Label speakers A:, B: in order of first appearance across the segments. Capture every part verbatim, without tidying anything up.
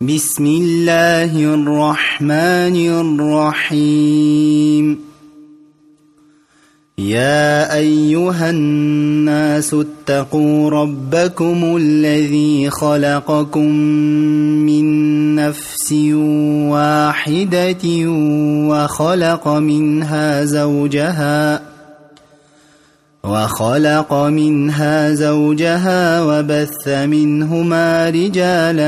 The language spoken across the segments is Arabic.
A: بسم الله الرحمن الرحيم يا أيها الناس اتقوا ربكم الذي خلقكم من نفس واحدة وخلق منها زوجها وخلق منها زوجها وبث منهما رجالا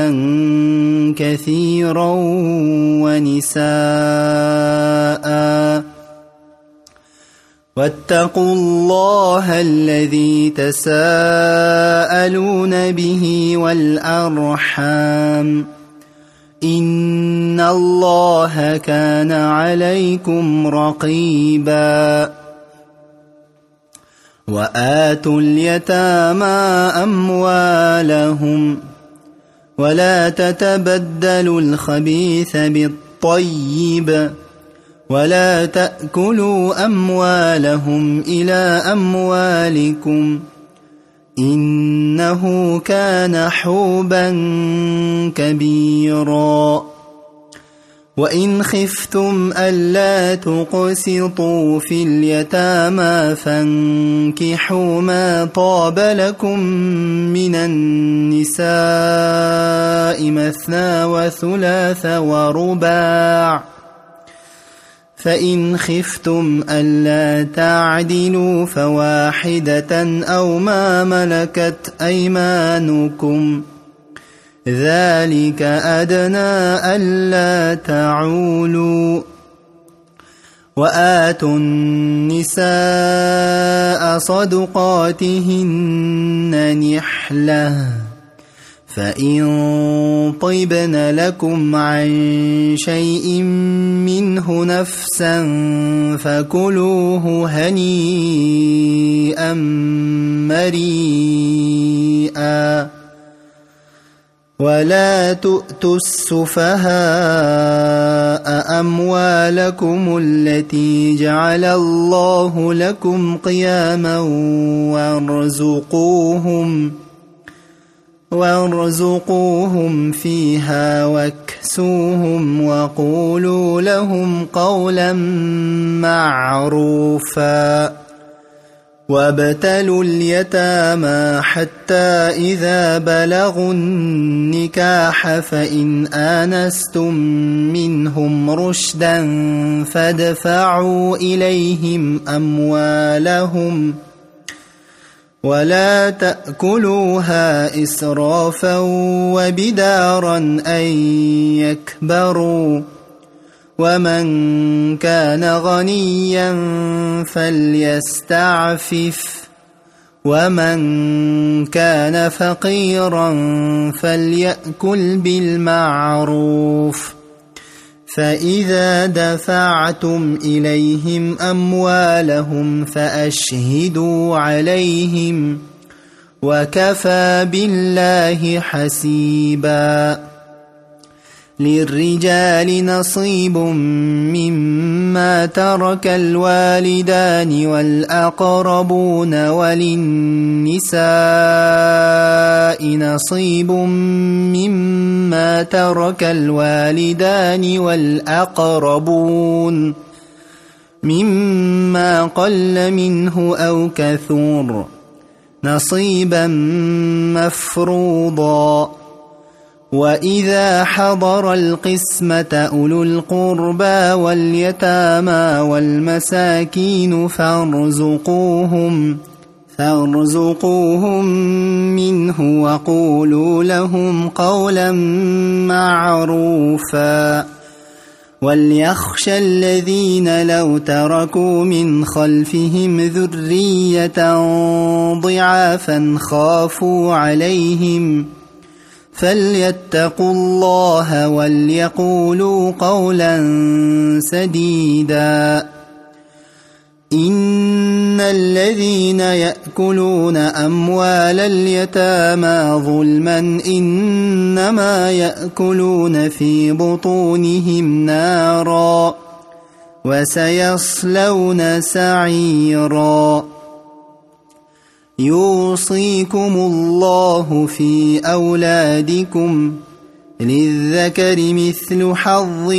A: كثيرا ونساء واتقوا الله الذي تساءلون به والأرحام إن الله كان عليكم رقيبا وآتوا اليتامى أموالهم ولا تتبدلوا الخبيث بالطيب ولا تأكلوا أموالهم إلى أموالكم إنه كان حوبا كبيرا وإن خفتم ألا تقسطوا في اليتامى فانكحوا ما طاب لكم من النساء مثنى وثلاث ورباع فإن خفتم ألا تعدلوا فواحدة أو ما ملكت أيمانكم ذلك أدنى ألا تعولوا وآتوا النساء صدقاتهن نحلة فإن طبن لكم عن شيء منه نفسا فكلوه هنيئا مريئا ولا تؤتوا السفهاء أموالكم التي جعل الله لكم قياما وارزقوهم وارزقوهم فيها واكسوهم وقولوا لهم قولا معروفا وابتلوا اليتامى حتى إذا بلغوا النكاح فإن آنستم منهم رشدا فادفعوا إليهم أموالهم ولا تأكلوها إسرافا وبدارا أن يكبروا ومن كان غنيا فليستعفف ومن كان فقيرا فليأكل بالمعروف فإذا دفعتم إليهم أموالهم فأشهدوا عليهم وكفى بالله حسيبا للرجال نصيب مما ترك الوالدان والأقربون وللنساء نصيب مما ترك الوالدان والأقربون مما قل منه أو كثر نصيبا مفروضا وإذا حضر القسمة أولو القربى واليتامى والمساكين فارزقوهم فارزقوهم منه وقولوا لهم قولا معروفا وليخشى الذين لو تركوا من خلفهم ذرية ضعافا خافوا عليهم فليتقوا الله وليقولوا قولا سديدا إن الذين يأكلون أموال اليتامى ظلما إنما يأكلون في بطونهم نارا وسيصلون سعيرا يوصيكم الله في أولادكم للذكر مثل حظ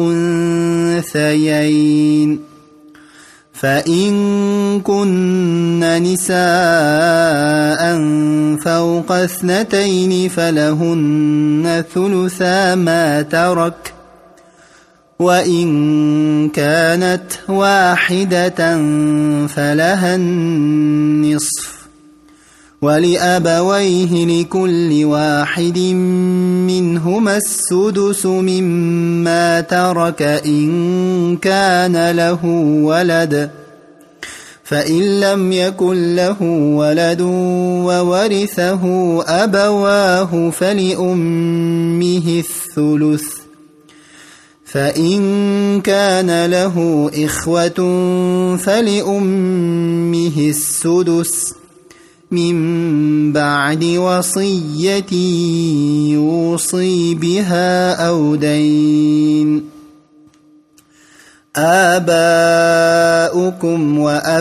A: الأنثيين فإن كن نساء فوق اثنتين فلهن ثلثا ما ترك وإن كانت واحدة فلها النصف ولأبويه لكل واحد منهما السدس مما ترك إن كان له ولد فإن لم يكن له ولد وورثه أبواه فلأمه الثلث فإن كان له إخوة فلأمه السدس من بعد وصية يوصي بها أو دين آباؤكم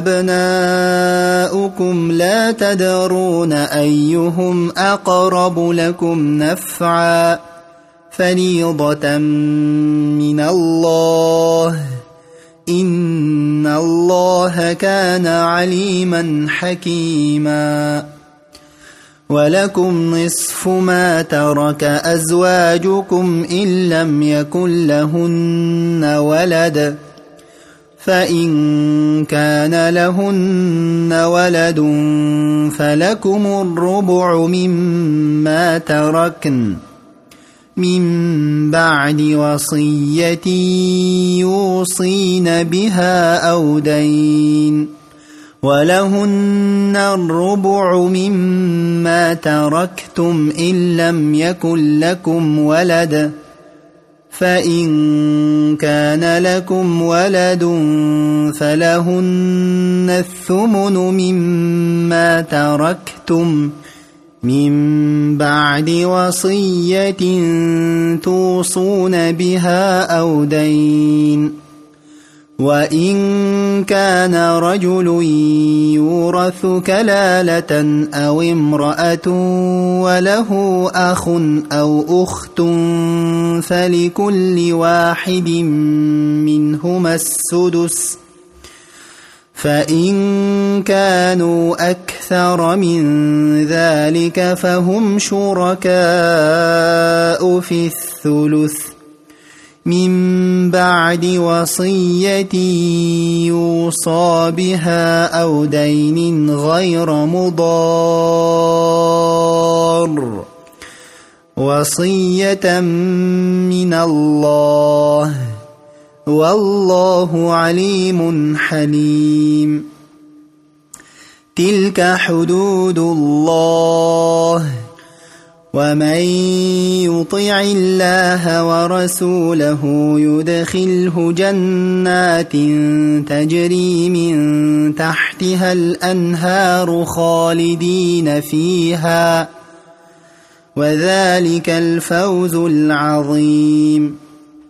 A: وأبناؤكم لا تدرون أيهم أقرب لكم نفعا فريضة من الله إن الله كان عليما حكيما ولكم نصف ما ترك أزواجكم إن لم يكن لهن ولد فإن كان لهن ولد فلكم الربع مما تركن من بعد وصية يوصين بها أو دين ولهن الربع مما تركتم إن لم يكن لكم ولد فإن كان لكم ولد فلهن الثمن مما تركتم من بعد وصية توصون بها أو دين وإن كان رجل يورث كلالة أو امرأة وله أخ أو أخت فلكل واحد منهما السدس فإن كانوا أكثر من ذلك فهم شركاء في الثلث من بعد وصية يوصى بها أو دين غير مضار وصية من الله والله عليم حليم تلك حدود الله ومن يطع الله ورسوله يدخله جنات تجري من تحتها الأنهار خالدين فيها وذلك الفوز العظيم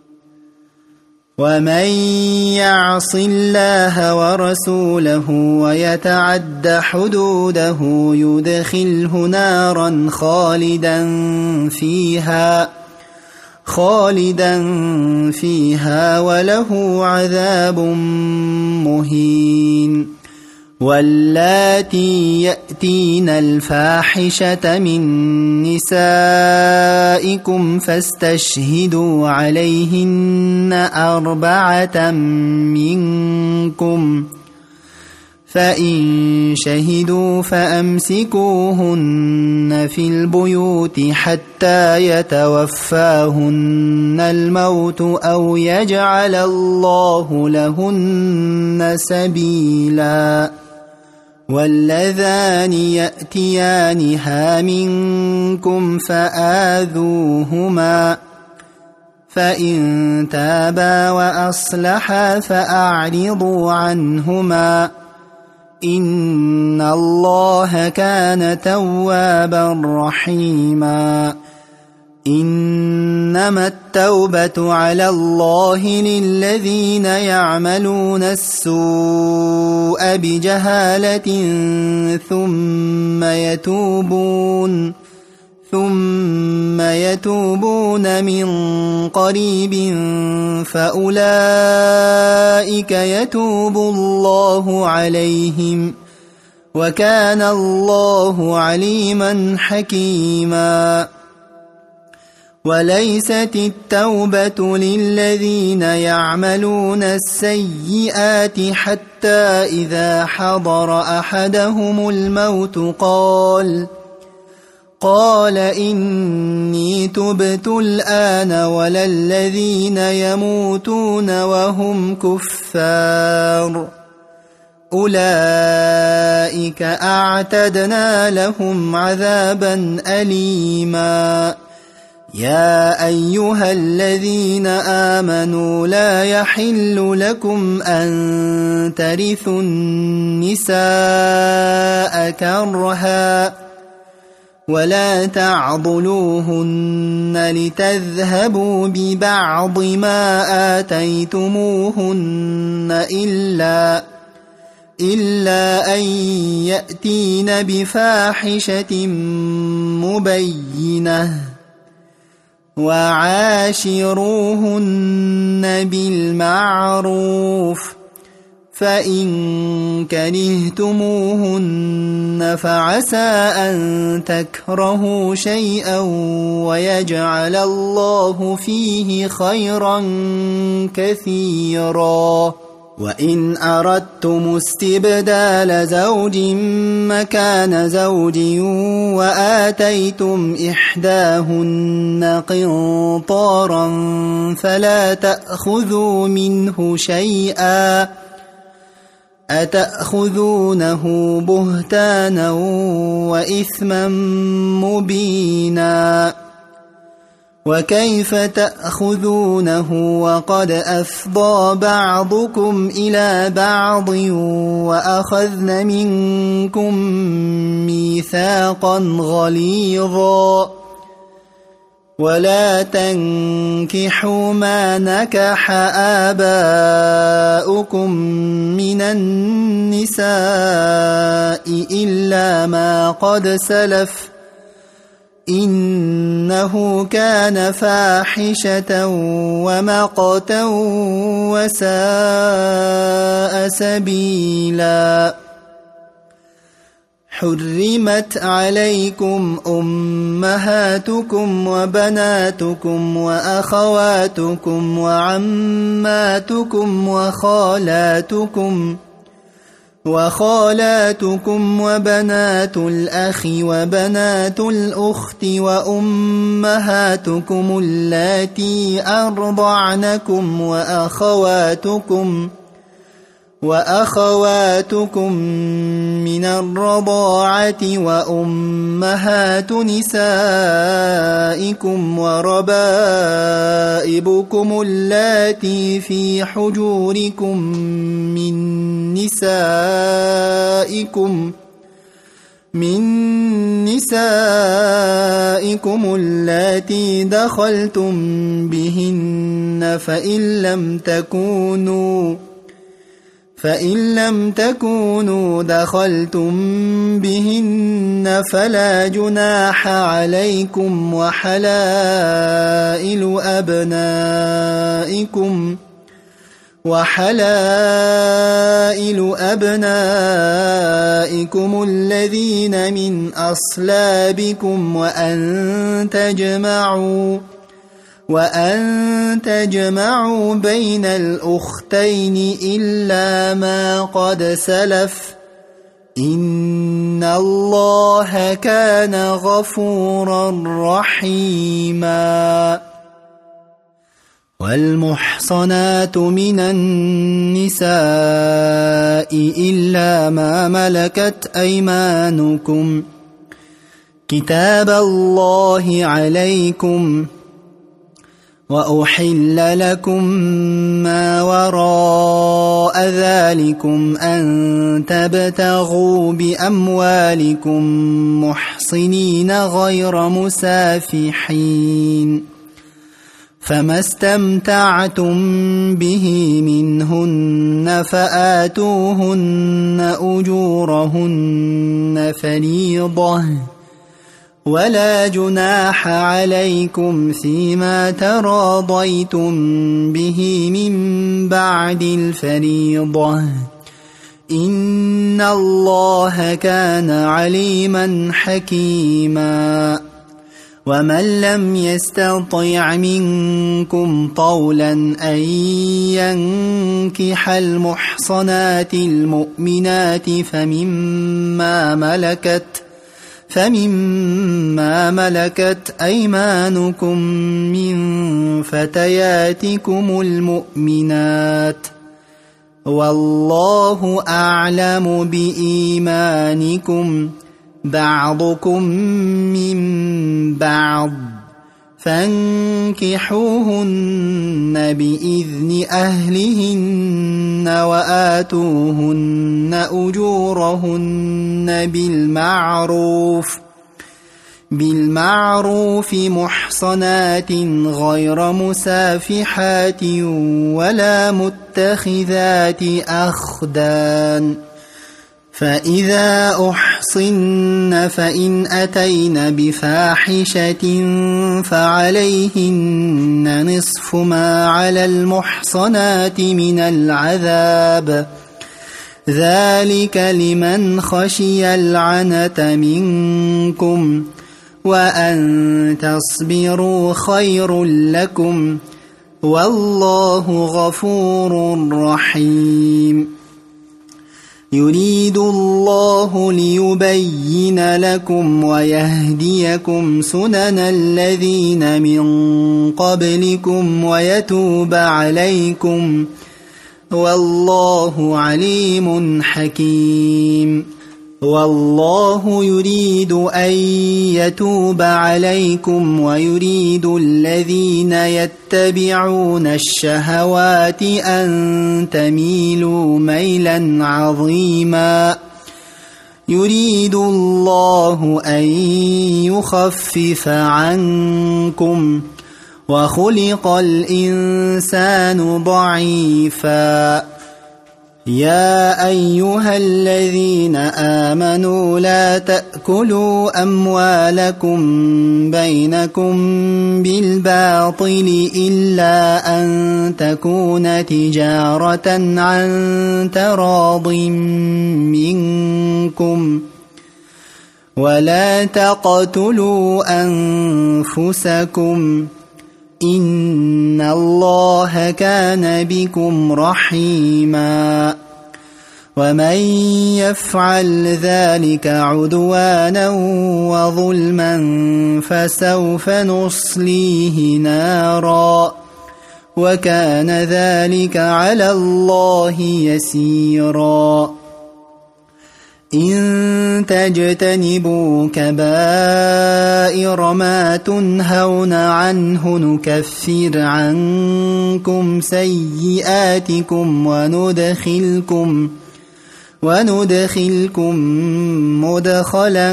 A: ومن يعص الله ورسوله ويتعد حدوده يدخله نارا خالدا فيها خالدا فيها وله عذاب مهين واللاتي يأتين الفاحشة من نسائكم فاستشهدوا عليهن أربعة منكم فإن شهدوا فأمسكوهن في البيوت حتى يتوفاهن الموت أو يجعل الله لهن سبيلا واللذان يأتيانها منكم فآذوهما فإن تابا وأصلحا فأعرضوا عنهما إن الله كان توابا رحيما إنما التوبة على الله للذين يعملون السوء بجهالة ثم يتوبون ثم يتوبون من قريب فأولئك يتوب الله عليهم وكان الله عليما حكيما. وليست التوبة للذين يعملون السيئات حتى إذا حضر أحدهم الموت قال قال إني تبت الآن ولا الذين يموتون وهم كفار أولئك أعتدنا لهم عذابا أليما. يا أيها الذين آمنوا لا يحل لكم أن ترثوا النساء كرها ولا تعضلوهن لتذهبوا ببعض ما آتيتموهن إلا إلا أن يأتين بفاحشة مبينة وعاشروهن بالمعروف فإن كرهتموهن فعسى أن تكرهوا شيئا ويجعل الله فيه خيرا كثيرا. وإن أردتم استبدال زوج مكان زوج وآتيتم إحداهن قنطارا فلا تأخذوا منه شيئا أتأخذونه بهتانا وإثما مبينا. وكيف تأخذونه وقد أفضى بعضكم إلى بعض وأخذن منكم ميثاقا غليظا ولا تنكحوا ما نكح آباؤكم من النساء إلا ما قد سلف إنه كان فاحشة ومقتا وساء سبيلا. حرمت عليكم أمهاتكم وبناتكم وأخواتكم وعماتكم وخالاتكم وخالاتكم وبنات الأخ وبنات الأخت وأمهاتكم اللاتي أرضعنكم وأخواتكم وأخواتكم من الرضاعة وأمهات نسائكم وربائبكم اللاتي في حجوركم من نسائكم من نسائكم اللاتي دخلتم بهن فإن لم تكونوا فإن لم تكونوا دخلتم بهن فلا جناح عليكم وحلائل أبنائكم وحلائل أبنائكم الذين من أصلابكم وأن تجمعوا وأن تجمعوا بين الأختين إلا ما قد سلف إن الله كان غفورا رحيما. والمحصنات من النساء إلا ما ملكت أيمانكم كتاب الله عليكم وأحل لكم ما وراء ذلكم أن تبتغوا بأموالكم محصنين غير مسافحين فما استمتعتم به منهن فآتوهن أجورهن فريضة ولا جناح عليكم فيما تراضيتم به من بعد الفريضة إن الله كان عليما حكيما ومن لم يستطع منكم طولا أن ينكح المحصنات المؤمنات فمما ملكت فمما ملكت أيمانكم من فتياتكم المؤمنات والله أعلم بإيمانكم بعضكم من بعض فانكحوهن بإذن أهلهن وآتوهن أجورهن بالمعروف بالمعروف محصنات غير مسافحات ولا متخذات أخدان فإذا أحصن فإن أتين بفاحشة فعليهن نصف ما على المحصنات من العذاب ذلك لمن خشي العنة منكم وأن تصبروا خير لكم والله غفور رحيم يريد الله ليبين لكم ويهديكم سنن الذين من قبلكم ويتوب عليكم والله عليم حكيم والله يريد أن يتوب عليكم ويريد الذين يتبعون الشهوات أن تميلوا ميلا عظيما يريد الله أن يخفف عنكم وخلق الإنسان ضعيفا يا أيها الذين آمنوا لا تأكلوا أموالكم بينكم بالباطل إلا أن تكون تجارة عن تراض منكم ولا تقتلوا أنفسكم إن الله كان بكم رحيما ومن يفعل ذلك عدوانا وظلما فسوف نصليه نارا وكان ذلك على الله يسيرا إن تجتنبوا كبائر ما تنهون عنه نكفر عنكم سيئاتكم وندخلكم وندخلكم مدخلا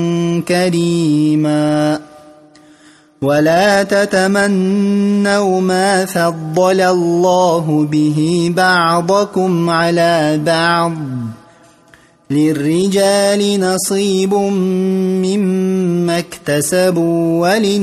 A: كريما ولا تتمنوا ما فضل الله به بعضكم على بعض للرجال نصيب مما اكتسبوا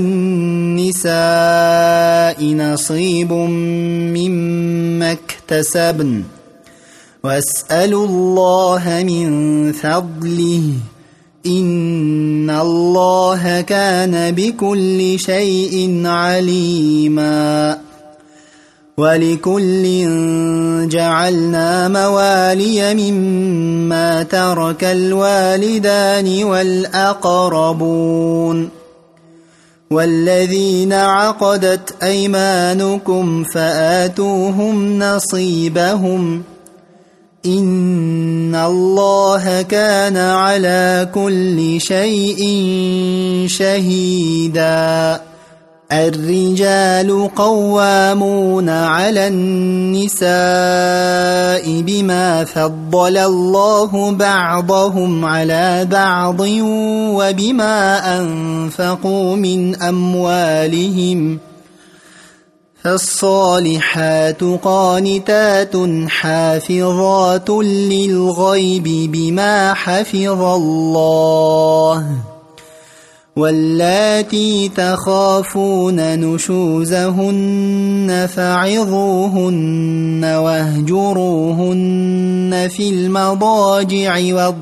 A: وللنساء نصيب مما اكتسبن واسألوا الله من فضله إن الله كان بكل شيء عليما ولكل جعلنا موالي مما ترك الوالدان والأقربون والذين عقدت أيمانكم فآتوهم نصيبهم إن الله كان على كل شيء شهيدا الرجال قوامون على النساء بما فضل الله بعضهم على بعض وبما أنفقوا من أموالهم فالصالحات قانتات حافظات للغيب بما حفظ الله واللاتي تخافون نشوزهن فعظوهن واهجروهن في المضاجع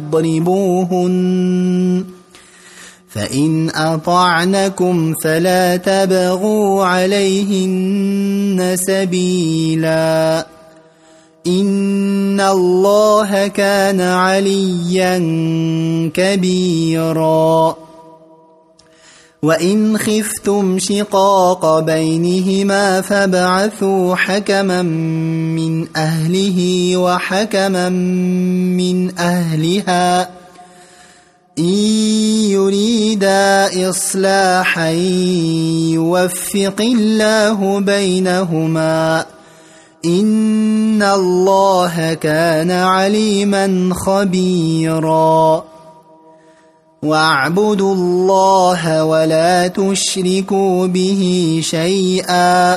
A: واضربوهن فإن أطعنكم فلا تبغوا عليهن سبيلا إن الله كان عليا كبيرا وإن خفتم شقاق بينهما فابعثوا حكما من أهله وحكما من أهلها إن يريدا إصلاحا يوفق الله بينهما إن الله كان عليما خبيرا واعبدوا الله ولا تشركوا به شيئا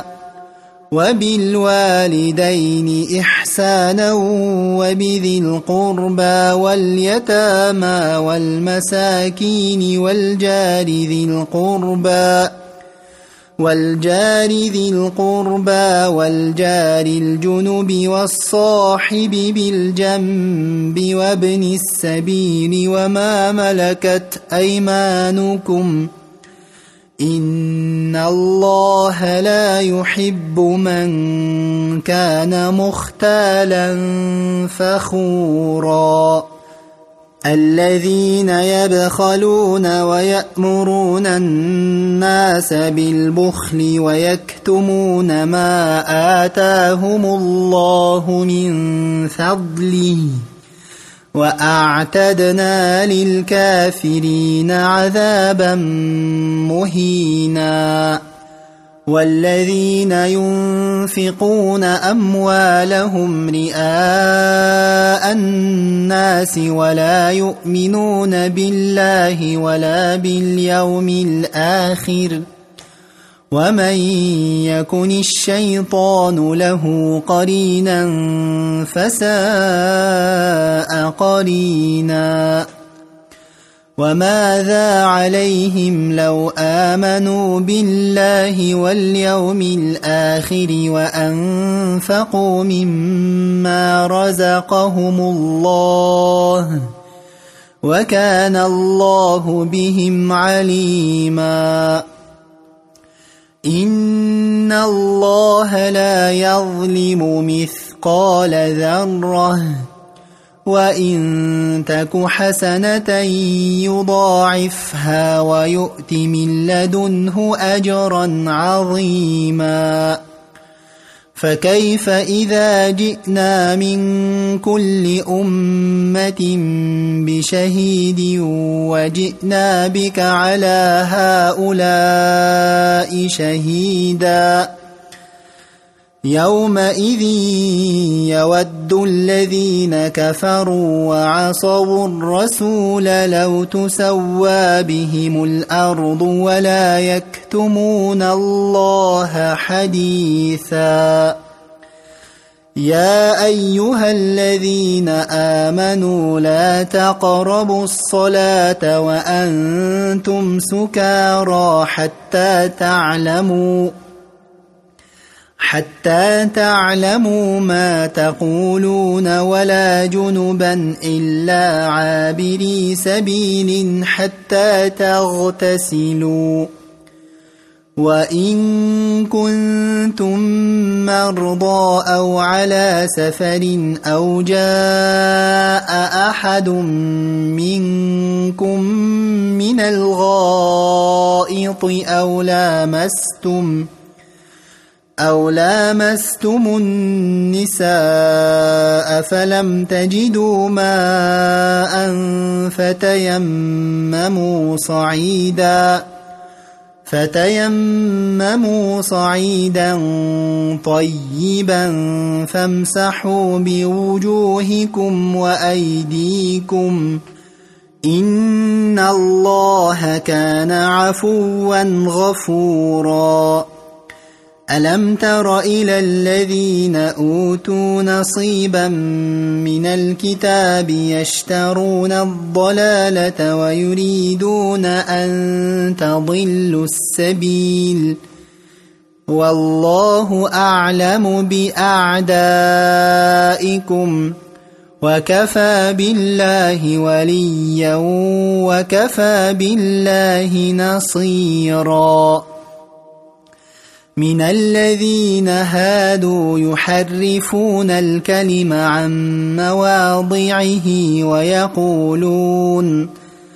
A: وبالوالدين إحسانا وبذي القربى واليتامى والمساكين والجار ذي القربى والجار ذي القربى والجار الجنب والصاحب بالجنب وابن السبيل وما ملكت أيمانكم إن الله لا يحب من كان مختالا فخورا الذين يبخلون ويأمرون الناس بالبخل ويكتمون ما آتاهم الله من فضله وأعتدنا للكافرين عذابا مهينا والذين ينفقون أموالهم رئاء الناس ولا يؤمنون بالله ولا باليوم الآخر ومن يكن الشيطان له قرينا فساء قرينا وماذا عليهم لو آمنوا بالله واليوم الآخر وأنفقوا مما رزقهم الله وكان الله بهم عليما إن الله لا يظلم مثقال ذرة وإن تك حسنة يضاعفها ويؤت من لدنه أجرا عظيما فكيف إذا جئنا من كل أمة بشهيد وجئنا بك على هؤلاء شهيدا يومئذ يود الذين كفروا وعصوا الرسول لو تسوى بهم الأرض ولا يكتمون الله حديثا يا أيها الذين آمنوا لا تقربوا الصلاة وأنتم سكارى حتى تعلموا حتى تعلموا ما تقولون ولا جنبا إلا عابري سبيل حتى تغتسلوا وإن كنتم مرضى أو على سفر أو جاء أحد منكم من الغائط أو لامستم أو لامستم النساء فلم تجدوا ماء فتيمموا صعيدا فتيمموا صعيدا طيبا فامسحوا بوجوهكم وأيديكم إن الله كان عفوا غفورا ألم تر إلى الذين أوتوا نصيبا من الكتاب يشترون الضلالة ويريدون أن تضلوا السبيل والله أعلم بأعدائكم وكفى بالله وليا وكفى بالله نصيرا من الذين هادوا يحرفون الكلم عن مواضعه ويقولون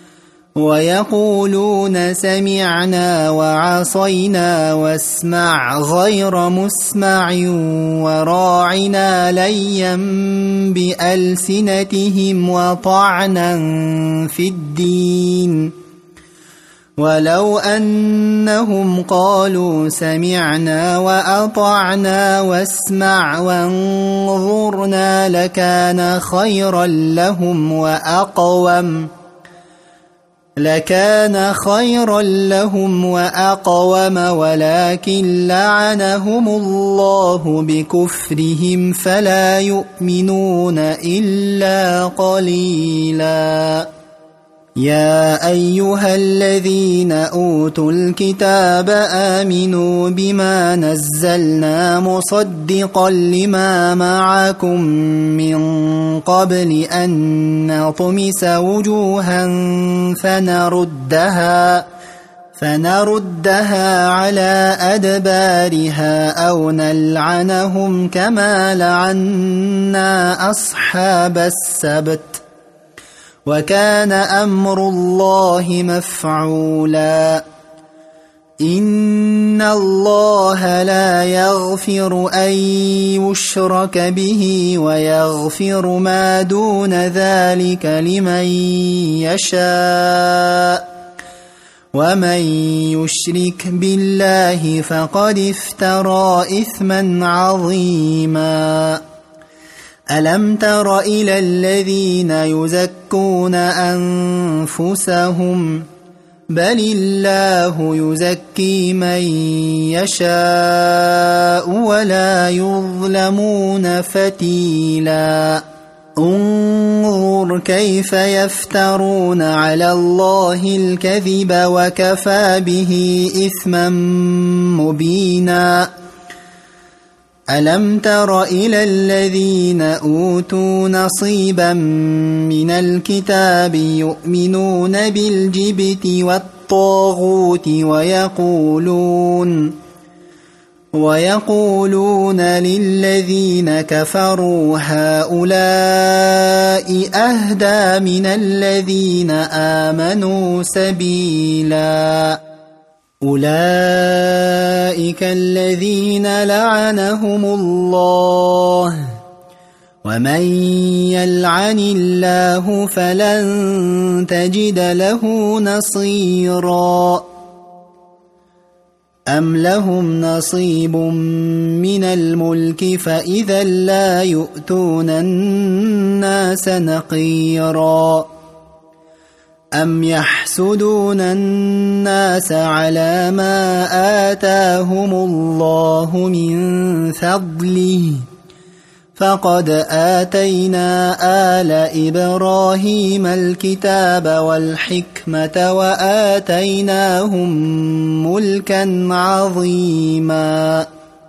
A: ويقولون سمعنا وعصينا واسمع غير مسمع وراعنا ليا بألسنتهم وطعنا في الدين ولو أنهم قالوا سمعنا وأطعنا واسمع وانظرنا لكان خيرا لهم وأقوم لكان خيرا لهم وأقوم ولكن لعنهم الله بكفرهم فلا يؤمنون إلا قليلا يا أيها الذين أوتوا الكتاب آمنوا بما نزلنا مصدقا لما معكم من قبل أن نطمس وجوها فنردها فنردها على أدبارها أو نلعنهم كما لعنا أصحاب السبت وكان أمر الله مفعولا إن الله لا يغفر أن يشرك به ويغفر ما دون ذلك لمن يشاء ومن يشرك بالله فقد افترى إثما عظيما ألم تر إلى الذين يزكون أنفسهم بل الله يزكي من يشاء ولا يظلمون فتيلا انظر كيف يفترون على الله الكذب وكفى به إثما مبينا ألم تر إلى الذين أوتوا نصيبا من الكتاب يؤمنون بالجبت والطاغوت ويقولون ويقولون للذين كفروا هؤلاء أهدى من الذين آمنوا سبيلا أولئك الذين لعنهم الله ومن يلعن الله فلن تجد له نصيرا أم لهم نصيب من الملك فإذا لا يؤتون الناس نقيرا أم يحسدون الناس على ما آتاهم الله من فضله فقد آتينا آل إبراهيم الكتاب والحكمة وآتيناهم ملكا عظيما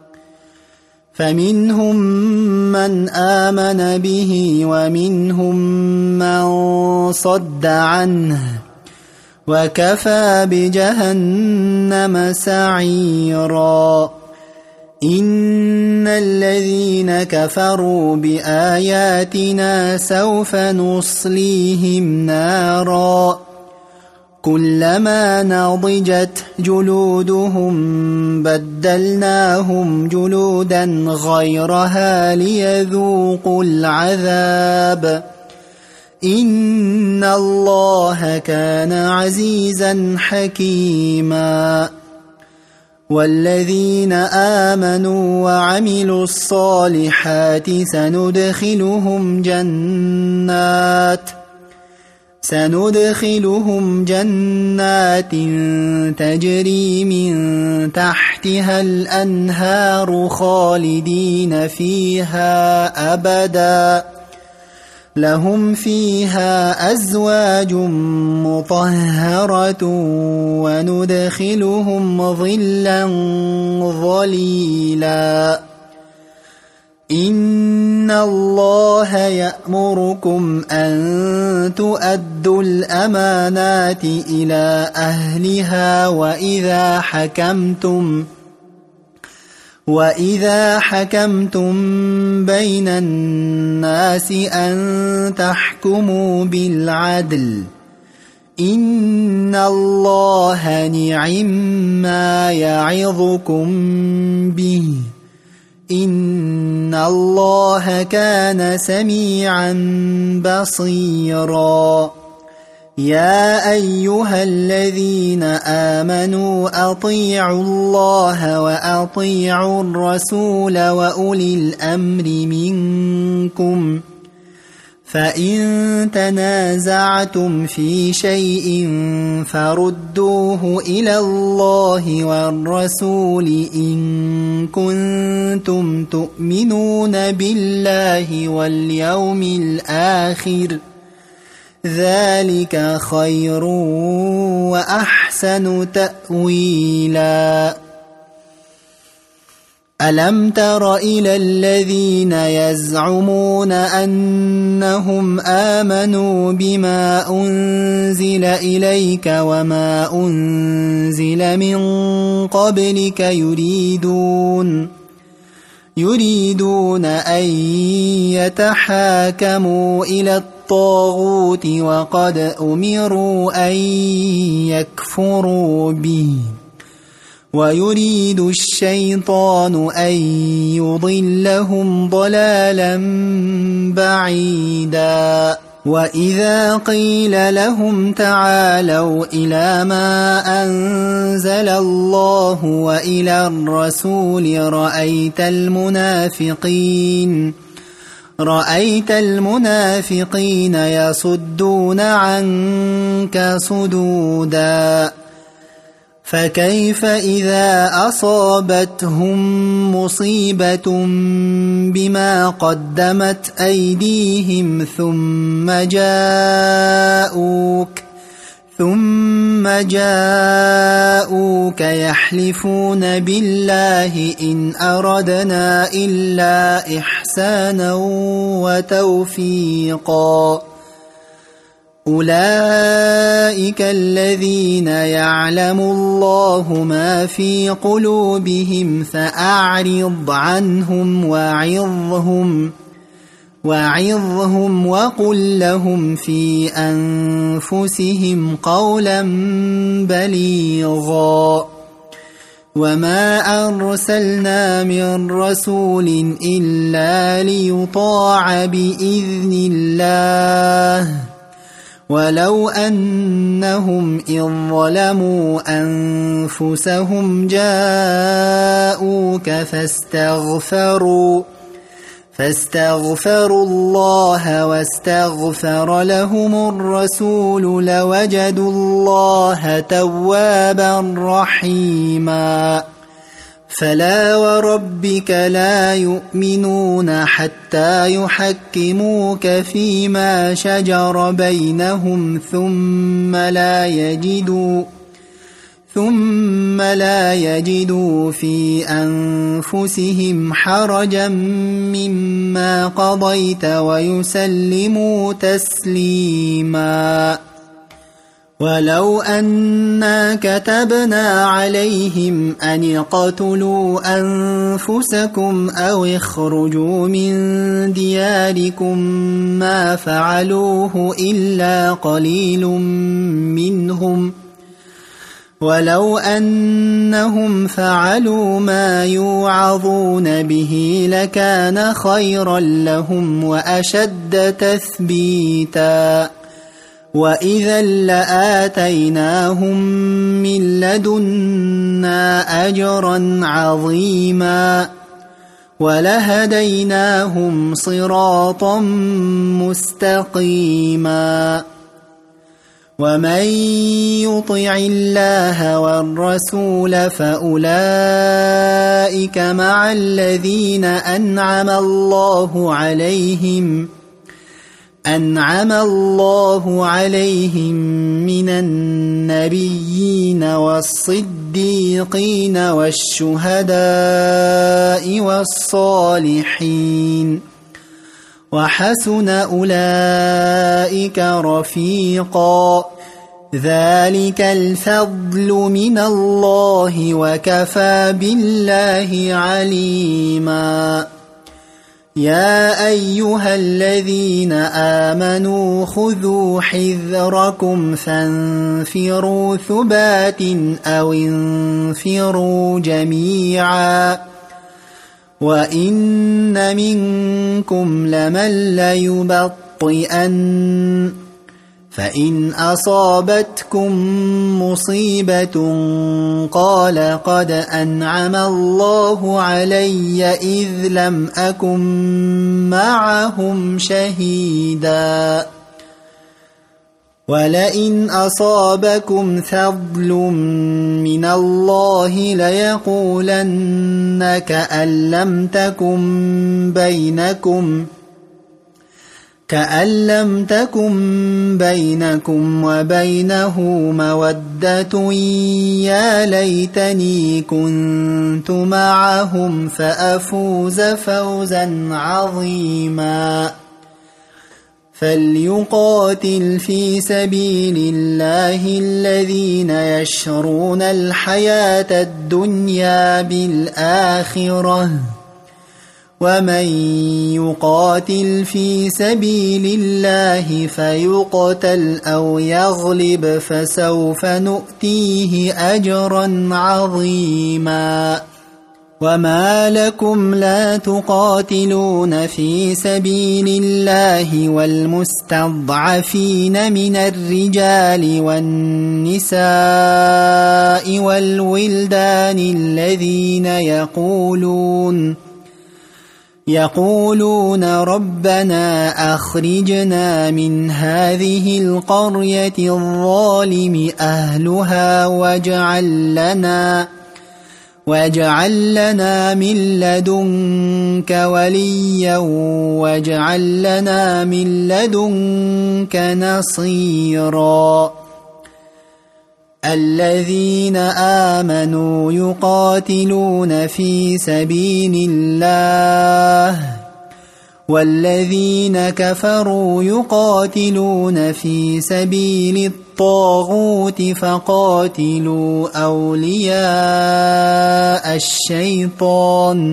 A: فمنهم من آمن به ومنهم من صد عنه وكفى بجهنم سعيرا إن الذين كفروا بآياتنا سوف نصليهم نارا كلما نضجت جلودهم بدلناهم جلودا غيرها ليذوقوا العذاب إن الله كان عزيزا حكيما والذين آمنوا وعملوا الصالحات سندخلهم جنات سندخلهم جنات تجري من تحتها الأنهار خالدين فيها أبدا لهم فيها أزواج مطهرة وندخلهم ظلا ظليلا إن الله يأمركم أن تؤدوا الأمانات إلى أهلها وإذا حكمتم وإذا حكمتم بين الناس أن تحكموا بالعدل إن الله نعما يعظكم به إن الله كان سميعا بصيرا يا أيها الذين آمنوا أطيعوا الله وأطيعوا الرسول وأولي الأمر منكم فإن تنازعتم في شيء فردوه إلى الله والرسول إن كنتم تؤمنون بالله واليوم الآخر ذلك خير وأحسن تأويلا ألم تر إلى الذين يزعمون أنهم آمنوا بما أنزل إليك وما أنزل من قبلك يريدون يريدون أن يتحاكموا إلى الطاغوت وقد أمروا أن يكفروا به ويريد الشيطان أن يضلهم ضلالا بعيدا وإذا قيل لهم تعالوا إلى ما أنزل الله وإلى الرسول رأيت المنافقين رأيت المنافقين يصدون عنك صدودا فكيف إذا أصابتهم مصيبة بما قدمت أيديهم ثم جاءوك ثم جاءوك يحلفون بالله إن أردنا إلا إحسانا وتوفيقا أولئك الذين يعلم الله ما في قلوبهم فأعرض عنهم وعظهم وعظهم وقل لهم في أنفسهم قولا بليغا وما أرسلنا من رسول إلا ليطاع بإذن الله ولو أنهم إذ ظلموا أنفسهم جاءوك فاستغفروا فاستغفروا الله واستغفر لهم الرسول لوجدوا الله توابا رحيما فلا وربك لا يؤمنون حتى يحكموك فيما شجر بينهم ثم لا يجدوا ثم لا يجدوا في أنفسهم حرجا مما قضيت ويسلموا تسليما ولو أنا كتبنا عليهم أن اقتلوا أنفسكم أو اخرجوا من دياركم ما فعلوه إلا قليل منهم ولو أنهم فعلوا ما يوعظون به لكان خيرا لهم وأشد تثبيتا وإذا لآتيناهم من لدنا أجرا عظيما ولهديناهم صراطا مستقيما ومن يطع الله والرسول فأولئك مع الذين أنعم الله عليهم أنعم الله عليهم من النبيين والصديقين والشهداء والصالحين وحسن أولئك رفيقا ذلك الفضل من الله وكفى بالله عليما يا أيها الذين آمنوا خذوا حذركم فانفروا ثبات أو انفروا جميعا وإن منكم لمن ليبطئن فإن أصابتكم مصيبة قال قد أنعم الله علي إذ لم أكن معهم شهيدا ولئن أصابكم فضل من الله ليقولن كأن لم تكن بينكم كأن لم تكن بينكم وبينه مودة يا ليتني كنت معهم فأفوز فوزا عظيما فليقاتل في سبيل الله الذين يشرون الحياة الدنيا بالآخرة ومن يقاتل في سبيل الله فيقتل أو يغلب فسوف نؤتيه أجرا عظيما وما لكم لا تقاتلون في سبيل الله والمستضعفين من الرجال والنساء والولدان الذين يقولون يقولون ربنا أخرجنا من هذه القرية الظالم أهلها واجعل لنا واجعل لنا من لدنك وليا واجعل لنا من لدنك نصيرا الذين آمنوا يقاتلون في سبيل الله والذين كفروا يقاتلون في سبيل الطاغوت فقاتلوا أولياء الشيطان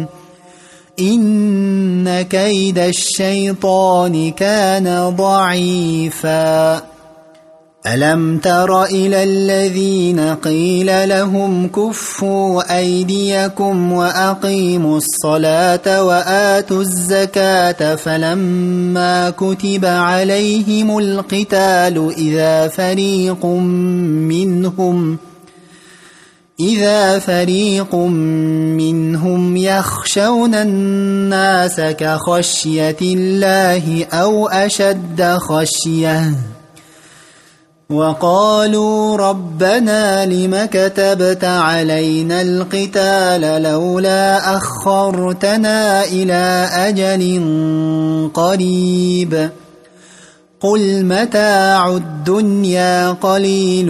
A: إن كيد الشيطان كان ضعيفا ألم تر إلى الذين قيل لهم كفوا أيديكم وأقيموا الصلاة وآتوا الزكاة فلما كتب عليهم القتال إذا فريق منهم إذا فريق منهم يخشون الناس كخشية الله أو أشد خشية وقالوا ربنا لم كتبت علينا القتال لولا أخرتنا إلى أجل قريب قل متاع الدنيا قليل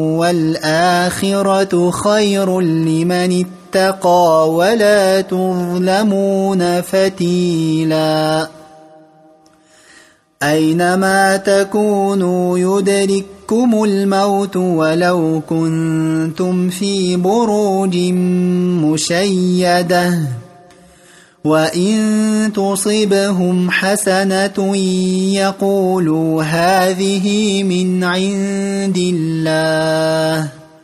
A: والآخرة خير لمن اتقى ولا تظلمون فتيلا أينما تكونوا يدرككم الموت ولو كنتم في بروج مشيدة وإن تصبهم حسنة يقولوا هذه من عند الله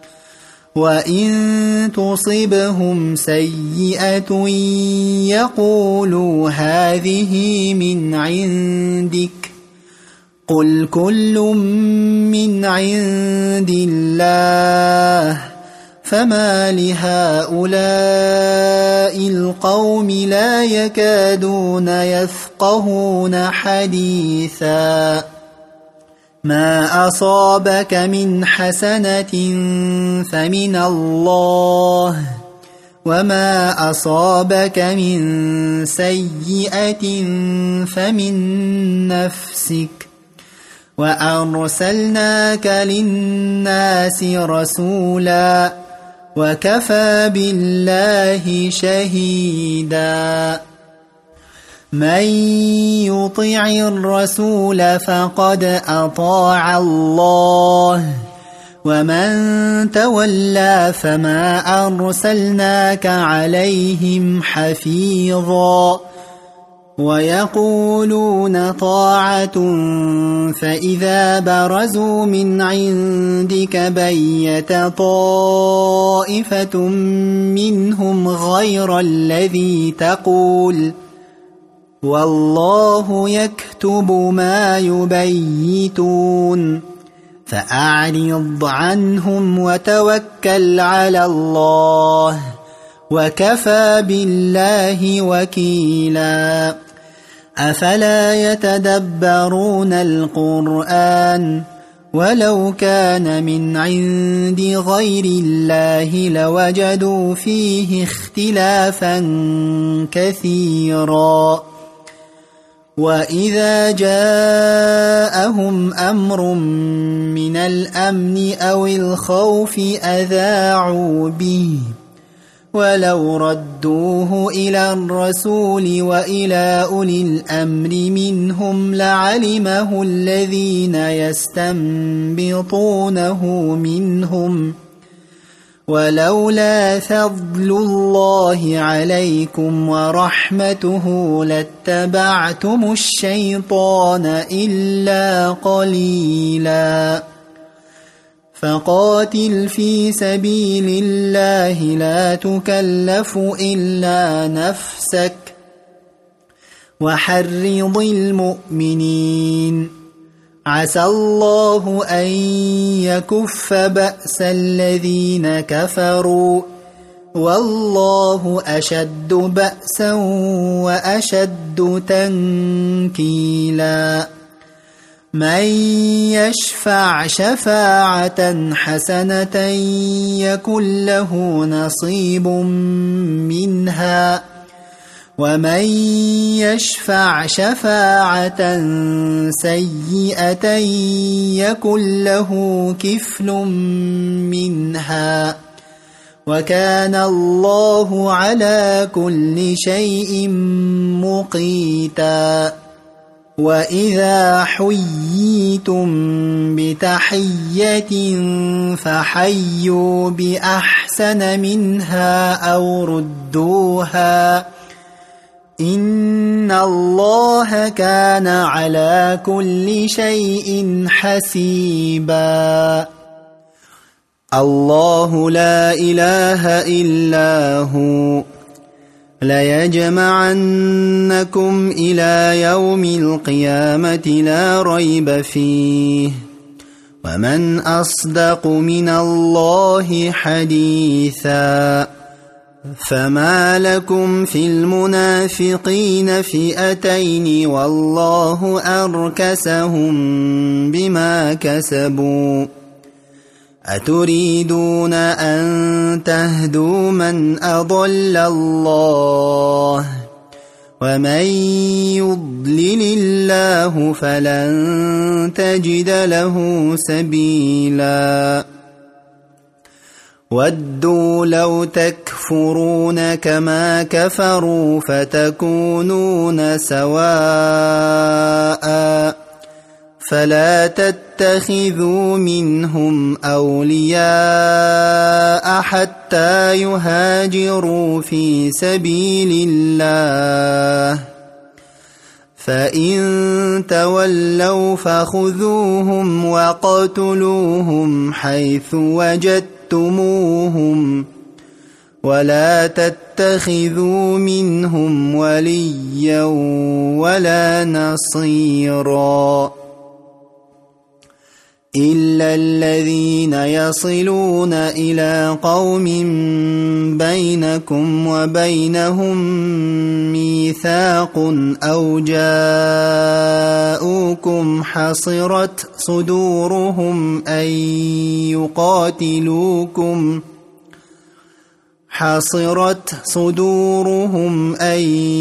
A: وإن تصبهم سيئة يقولوا هذه من عندك قل كل من عند الله فما لهؤلاء القوم لا يكادون يفقهون حديثا ما أصابك من حسنة فمن الله وما أصابك من سيئة فمن نفسك وأرسلناك للناس رسولا وكفى بالله شهيدا من يطع الرسول فقد أطاع الله ومن تولى فما أرسلناك عليهم حفيظا ويقولون طاعة فإذا برزوا من عندك بيت طائفة منهم غير الذي تقول والله يكتب ما يبيتون فأعرض عنهم وتوكل على الله وكفى بالله وكيلا أفلا يتدبرون القرآن ولو كان من عند غير الله لوجدوا فيه اختلافا كثيرا وإذا جاءهم أمر من الأمن أو الخوف أذاعوا به ولو ردوه إلى الرسول وإلى أولي الأمر منهم لعلمه الذين يستنبطونه منهم ولولا فضل الله عليكم ورحمته لاتبعتم الشيطان إلا قليلا فقاتل في سبيل الله لا تكلف إلا نفسك وحرض المؤمنين عسى الله أن يكف بأس الذين كفروا والله أشد بأسا وأشد تنكيلا من يشفع شفاعة حسنة يكن له نصيب منها ومن يشفع شفاعة سيئة يكن له كفل منها وكان الله على كل شيء مقيتا وإذا حييتم بتحية فحيوا بأحسن منها أو ردوها إن الله كان على كل شيء حسيبا الله لا إله إلا هو ليجمعنكم إلى يوم القيامة لا ريب فيه ومن أصدق من الله حديثا فما لكم في المنافقين فئتين والله أركسهم بما كسبوا أتريدون أن تهدوا من أضل الله ومن يضلل الله فلن تجد له سبيلا ودوا لو تكفرون كما كفروا فتكونون سواء فلا تتخذوا منهم أولياء حتى يهاجروا في سبيل الله فإن تولوا فخذوهم وقتلوهم حيث وجدتموهم ولا تتخذوا منهم وليا ولا نصيرا إلا الذين يصلون إلى قوم بينكم وبينهم ميثاق أو جاءوكم حصرت صدورهم أن يقاتلوكم حصرت صدورهم أن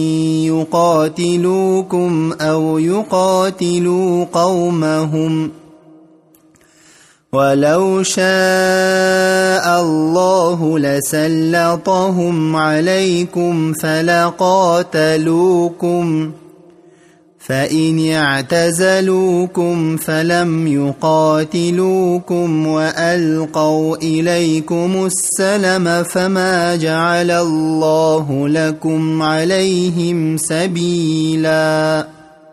A: يقاتلوكم أو يقاتلوا قومهم ولو شاء الله لسلطهم عليكم فلقاتلوكم فإن اعتزلوكم فلم يقاتلوكم وألقوا إليكم السلم فما جعل الله لكم عليهم سبيلا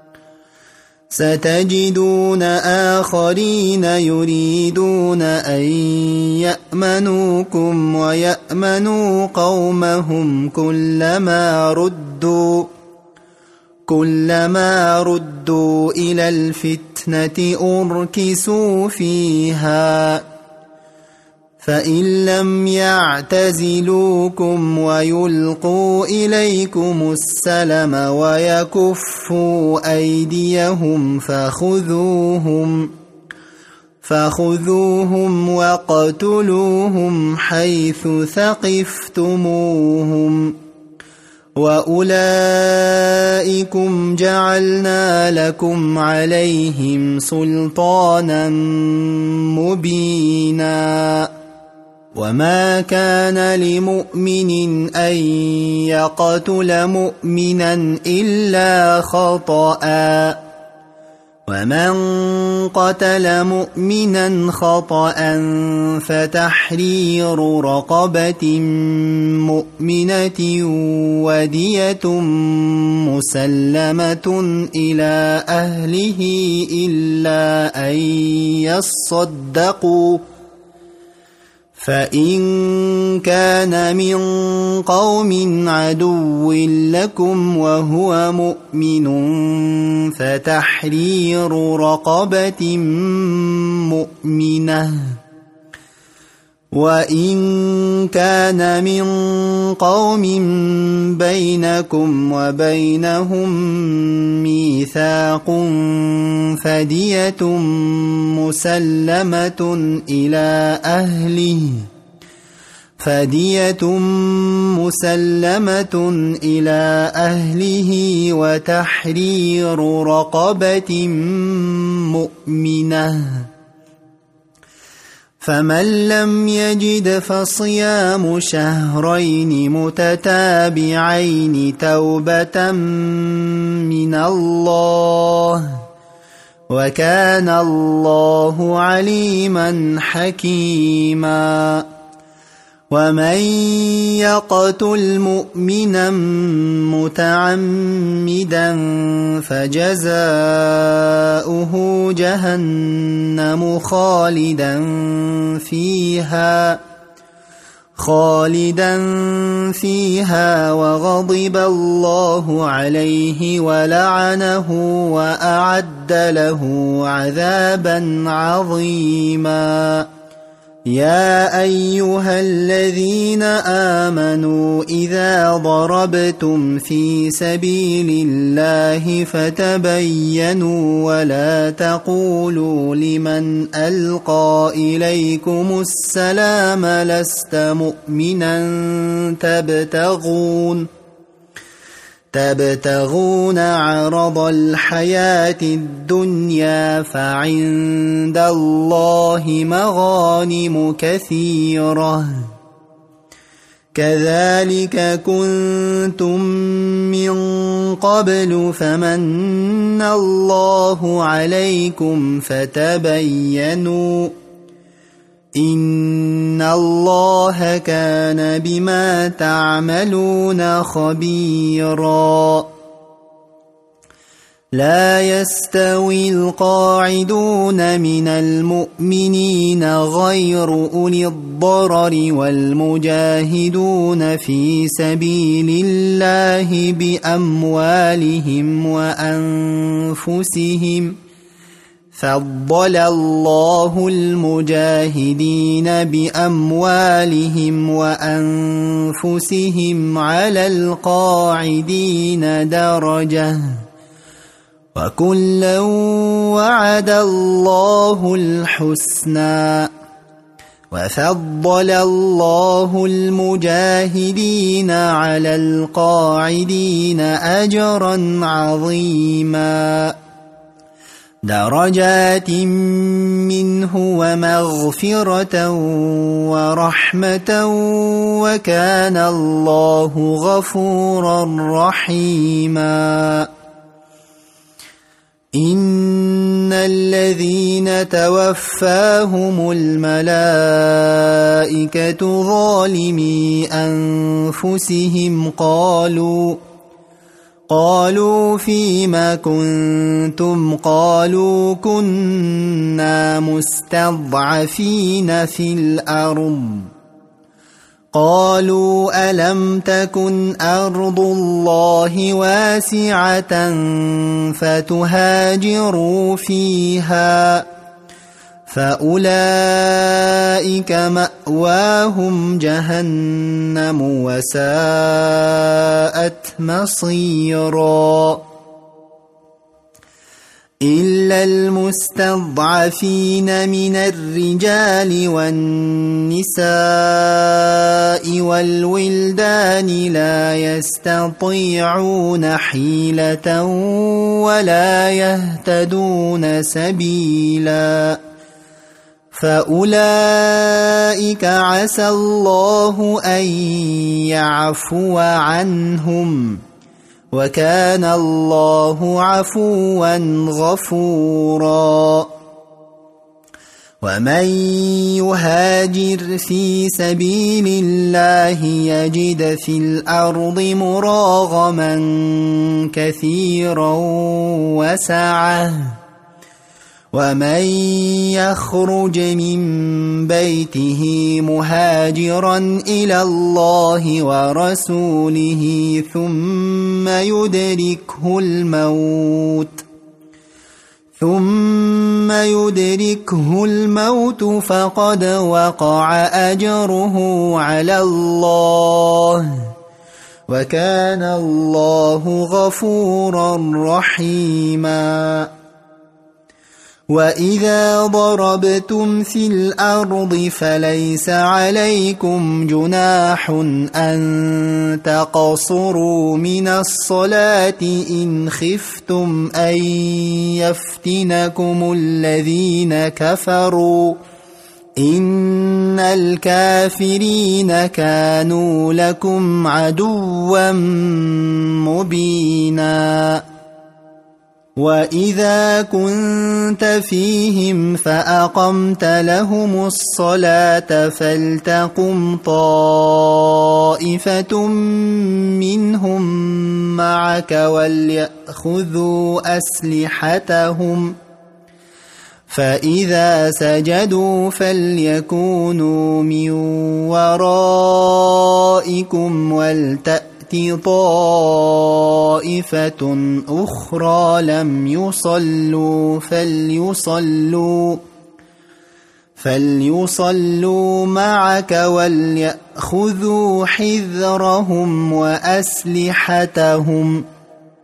A: ستجدون آخرين يريدون أن يأمنوكم ويأمنوا قومهم كلما ردوا كلما ردوا إلى الفتنة أركسوا فيها فإن لم يعتزلوكم ويلقوا إليكم السلم ويكفوا أيديهم فخذوهم فخذوهم وقتلوهم حيث ثقفتموهم وأولئكم جعلنا لكم عليهم سلطانا مبينا وما كان لمؤمن أن يقتل مؤمنا إلا خطأ ومن قتل مؤمنا خطأ فتحرير رقبة مؤمنة ودية مسلمة إلى أهله إلا أن يصدقوا فإن كان من قوم عدو لكم وهو مؤمن فتحرير رقبة مؤمنة وإن كان من قوم بينكم وبينهم ميثاق فدية مسلمة إلى أهله فدية مسلمة إلى أهله وتحرير رقبة مؤمنة فمن لم يجد فصيام شهرين متتابعين توبة من الله وكان الله عليما حكيما ومن يقتل مؤمنا متعمدا فجزاؤه جهنم خالدا فيها خالدا فيها وغضب الله عليه ولعنه وأعد له عذابا عظيما يا أيها الذين آمنوا إذا ضربتم في سبيل الله فتبينوا ولا تقولوا لمن ألقى إليكم السلام لست مؤمنا تبتغون تبتغون عرض الحياة الدنيا فعند الله مغانم كثيرة كذلك كنتم من قبل فمن الله عليكم فتبينوا إن الله كان بما تعملون خبيرا لا يستوي القاعدون من المؤمنين غير أولي الضرر والمجاهدون في سبيل الله بأموالهم وأنفسهم فضل الله المجاهدين بأموالهم وأنفسهم على القاعدين درجة وكلا وعد الله الحسنى وفضل الله المجاهدين على القاعدين أجرا عظيما درجات منه ومغفرة ورحمة وكان الله غفورا رحيما إن الذين توفاهم الملائكة ظالمي أنفسهم قالوا قالوا فيما كنتم قالوا كنا مستضعفين في الأرض قالوا ألم تكن أرض الله واسعة فتهاجروا فيها فأولئك مأواهم جهنم وساءت مصيرا إلا المستضعفين من الرجال والنساء والولدان لا يستطيعون حيلة ولا يهتدون سبيلا فأولئك عسى الله أن يعفو عنهم وكان الله عفوا غفورا ومن يهاجر في سبيل الله يجد في الأرض مراغما كثيرا وسعة ومن يخرج من بيته مهاجرا إلى الله ورسوله ثم يدركه الموت ثم يدركه الموت فقد وقع أجره على الله وكان الله غفورا رحيما وإذا ضربتم في الأرض فليس عليكم جناح أن تقصروا من الصلاة إن خفتم أن يفتنكم الذين كفروا إن الكافرين كانوا لكم عدوا مبينا وإذا كنت فيهم فأقمت لهم الصلاة فلتقم طائفة منهم معك وليأخذوا أسلحتهم فإذا سجدوا فليكونوا من ورائكم ولتأتوا طائفة أخرى لم يصلوا فليصلوا فليصلوا معك وليأخذوا حذرهم وأسلحتهم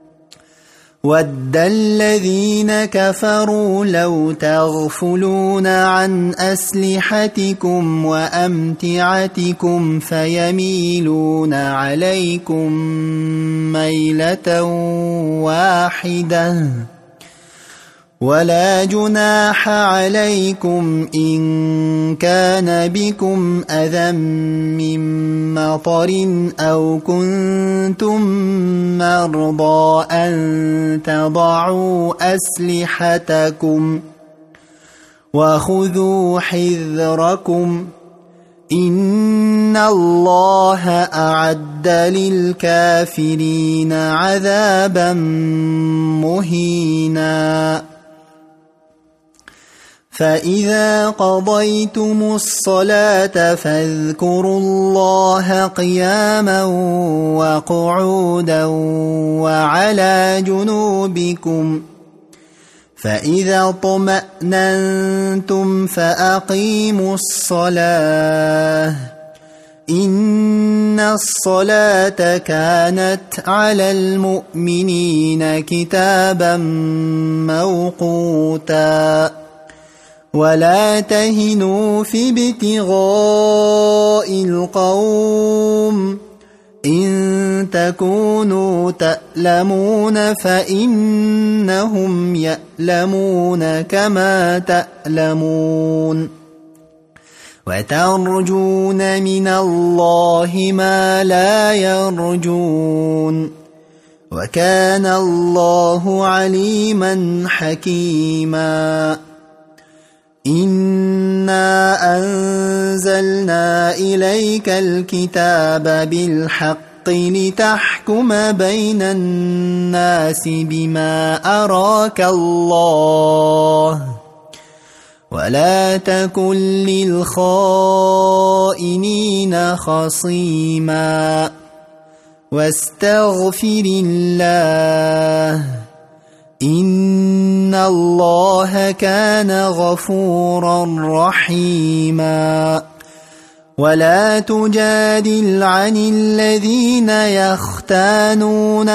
A: ود الذين كفروا لو تغفلون عن أسلحتكم وأمتعتكم فيميلون عليكم ميلة واحدة ولا جناح عليكم إن كان بكم أذى من مطر أو كنتم مرضى أن تضعوا أسلحتكم وخذوا حذركم إن الله أعد للكافرين عذابا مهينا فإذا قضيتم الصلاة فاذكروا الله قياما وقعودا وعلى جنوبكم فإذا اطمأننتم فأقيموا الصلاة إن الصلاة كانت على المؤمنين كتابا موقوتا ولا تهنوا في ابتغاء القوم إن تكونوا تألمون فإنهم يألمون كما تألمون وترجون من الله ما لا يرجون وكان الله عليما حكيما إنا أنزلنا إليك الكتاب بالحق لتحكم بين الناس بما أراك الله ولا تكن للخائنين خصيما واستغفر الله إن الله كان غفورا رحيما ولا تجادل عن الذين يختانون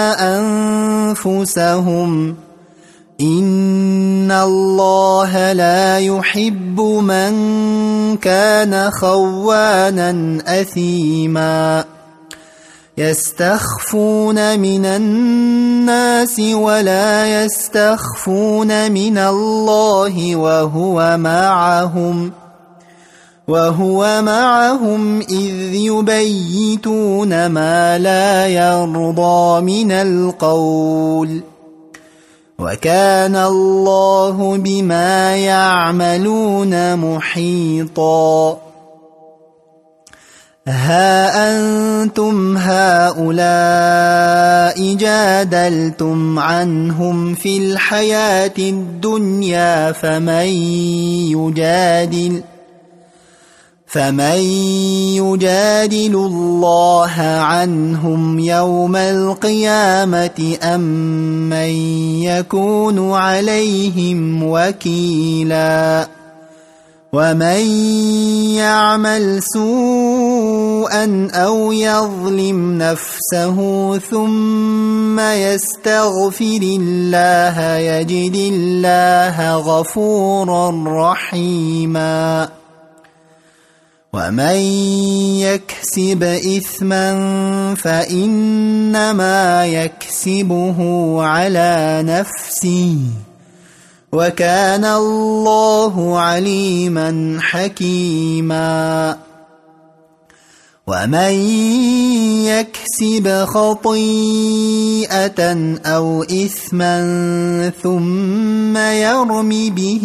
A: أنفسهم إن الله لا يحب من كان خوانا أثيما يستخفون من الناس ولا يستخفون من الله وهو معهم وهو معهم إذ يبيتون ما لا يرضى من القول وكان الله بما يعملون محيطا ها أنتم هؤلاء جادلتم عنهم في الحياة الدنيا فمن يجادل فمن يجادل الله عنهم يوم القيامة أم من يكون عليهم وكيلا ومن يعمل سوءا أو يظلم نفسه ثم يستغفر الله يجد الله غفورا رحيما ومن يكسب إثما فإنما يكسبه على نفسه وكان الله عليما حكيما ومن يكسب خطيئة أو إثما ثم يرم به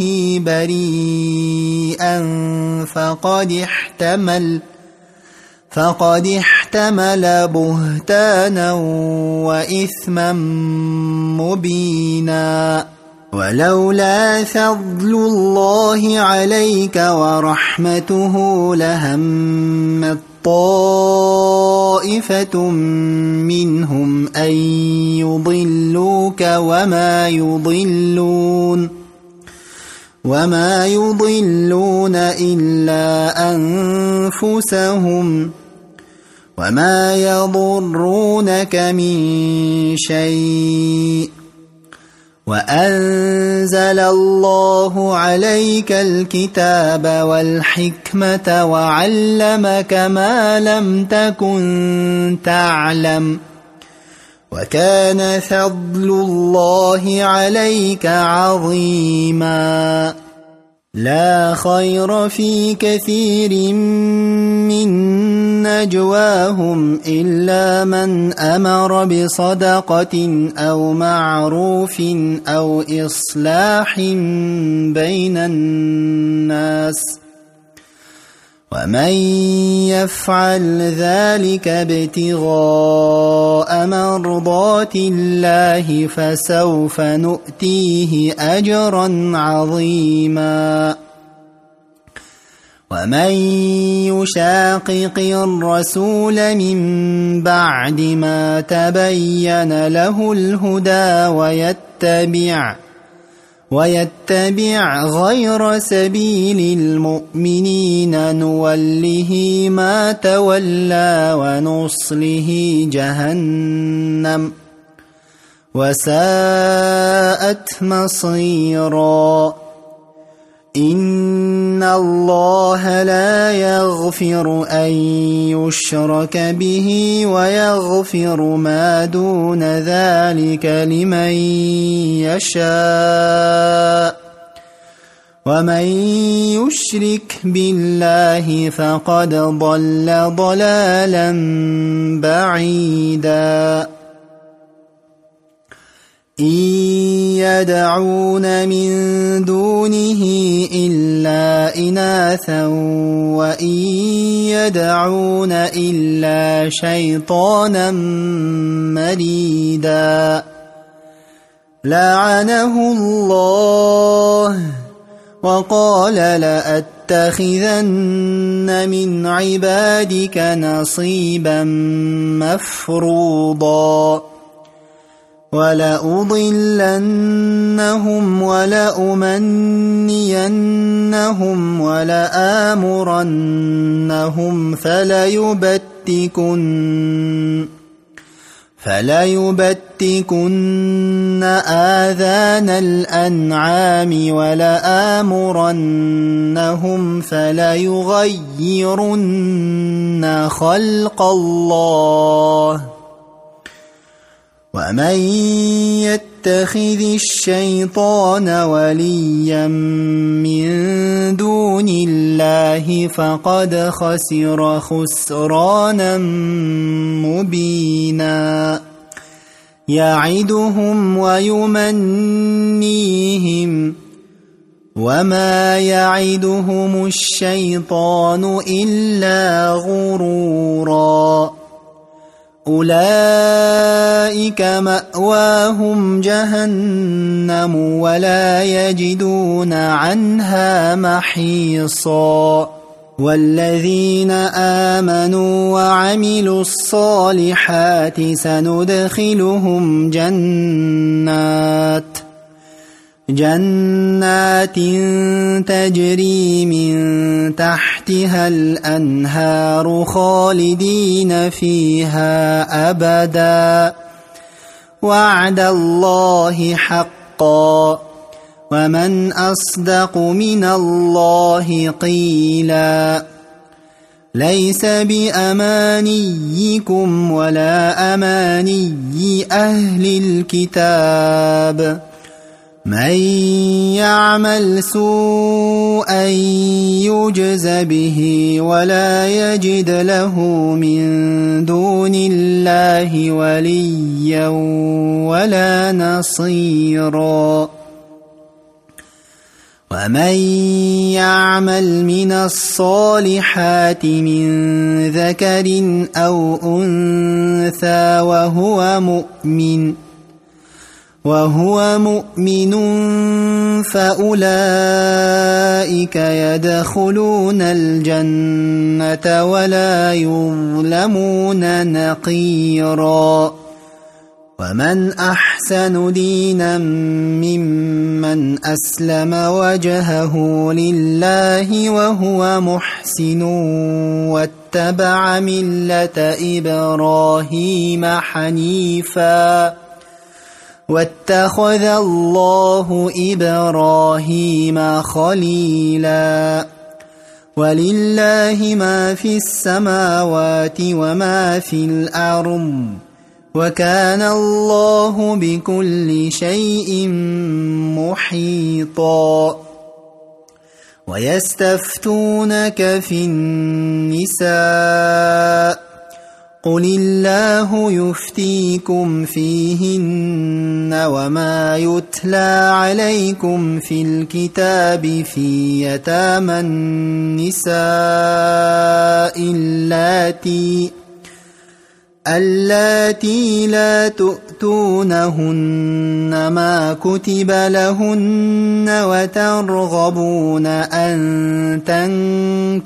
A: بريئا فقد احتمل فقد احتمل بهتانا وإثما مبينا ولولا فضل الله عليك ورحمته لهمت طائفة منهم أن يضلوك وما يضلون وما يضلون إلا أنفسهم وما يضرونك من شيء وأنزل الله عليك الكتاب والحكمة وعلمك ما لم تكن تعلم وكان فضل الله عليك عظيما لا خير في كثير من نجواهم إلا من أمر بصدقة أو معروف أو إصلاح بين الناس ومن يفعل ذلك ابتغاء مرضات الله فسوف نؤتيه أجرا عظيما ومن يشاقق الرسول من بعد ما تبين له الهدى ويتبع ويتبع غير سبيل المؤمنين نوله ما تولى ونصله جهنم وساءت مصيرا إن الله لا يغفر أن يشرك به ويغفر ما دون ذلك لمن يشاء ومن يشرك بالله فقد ضل ضلالا بعيدا إن يدعون من دونه إلا إناثا وإن يدعون إلا شيطانا مريدا لعنه الله وقال لأتخذن من عبادك نصيبا مفروضا ولأضلنهم ولأمنينهم ولآمرنهم فليبتكن فليبتكن آذان الأنعام ولآمرنهم فليغيرن خلق الله ومن يتخذ الشيطان وليا من دون الله فقد خسر خسرانا مبينا يعدهم ويمنيهم وما يعدهم الشيطان إلا غرورا أولئك مأواهم جهنم ولا يجدون عنها محيصا والذين آمنوا وعملوا الصالحات سندخلهم جنات جنات تجري من تحتها الأنهار خالدين فيها أبدا وعد الله حقا ومن أصدق من الله قيلا ليس بأمانيكم ولا أماني أهل الكتاب من يعمل سوءا يجز به ولا يجد له من دون الله وليا ولا نصيرا ومن يعمل من الصالحات من ذكر أو أنثى وهو مؤمن وهو مؤمن فأولئك يدخلون الجنة ولا يظلمون نقيرا ومن أحسن دينا ممن أسلم وجهه لله وهو محسن واتبع ملة إبراهيم حنيفا واتخذ الله إبراهيم خليلا ولله ما في السماوات وما في الأرض وكان الله بكل شيء محيطا ويستفتونك في النساء قل الله يفتيكم فيهن وما يتلى عليكم في الكتاب في يتامى النساء اللاتي اللاتي لا تؤتونهن ما كتب لهن وترغبون أن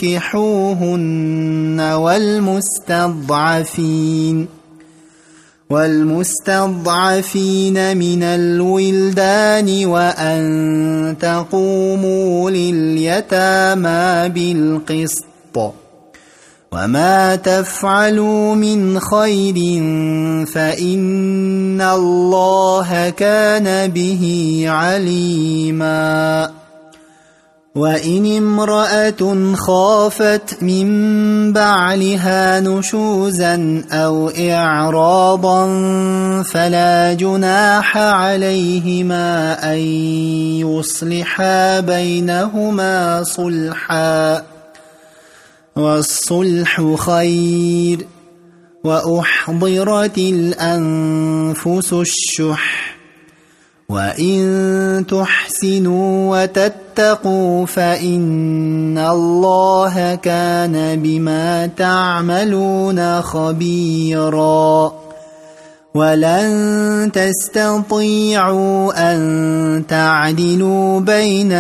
A: تنكحوهن والمستضعفين والمستضعفين من الولدان وأن تقوموا لليتامى بالقسط وما تفعلوا من خير فإن الله كان به عليما وإن امرأة خافت من بعلها نشوزا أو إعراضا فلا جناح عليهما أن يصلحا بينهما صلحا والصلح خير وأحضرت الأنفس الشح وإن تحسنوا وتتقوا فإن الله كان بما تعملون خبيرا ولن تستطيعوا أن تعدلوا بين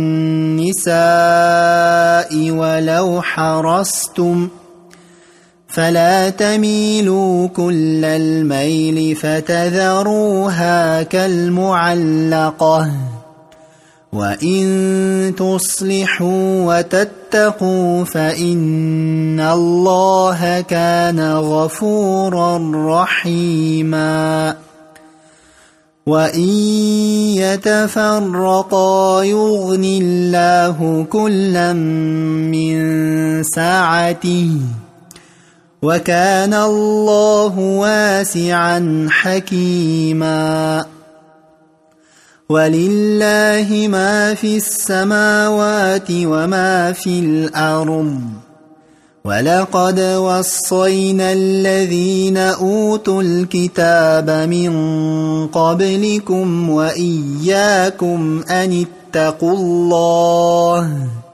A: النساء ولو حرصتم فلا تميلوا كل الميل فتذروها كالمعلقة وإن تصلحوا وتتقوا فإن الله كان غفورا رحيما وإن يتفرقا يغن الله كلا من سعته وكان الله واسعا حكيما ولله ما في السماوات وما في الأرض ولقد وصينا الذين أوتوا الكتاب من قبلكم وإياكم أن اتقوا الله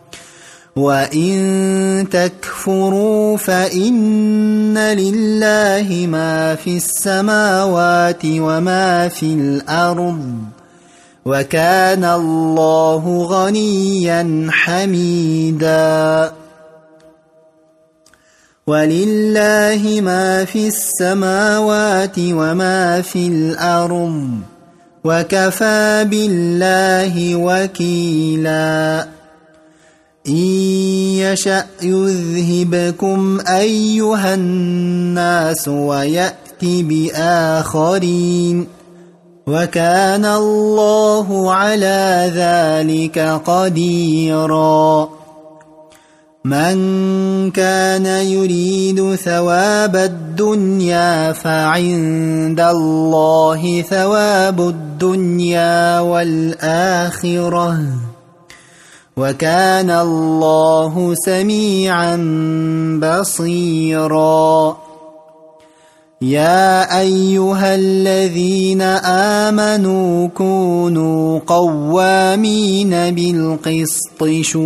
A: وإن تكفروا فإن لله ما في السماوات وما في الأرض وكان الله غنيا حميدا ولله ما في السماوات وما في الأرض وكفى بالله وكيلا إن يشأ يذهبكم أيها الناس ويأت بآخرين وكان الله على ذلك قديرا من كان يريد ثواب الدنيا فعند الله ثواب الدنيا والآخرة وكان الله سميعا بصيرا يا أيها الذين آمنوا كونوا قوامين بالقسط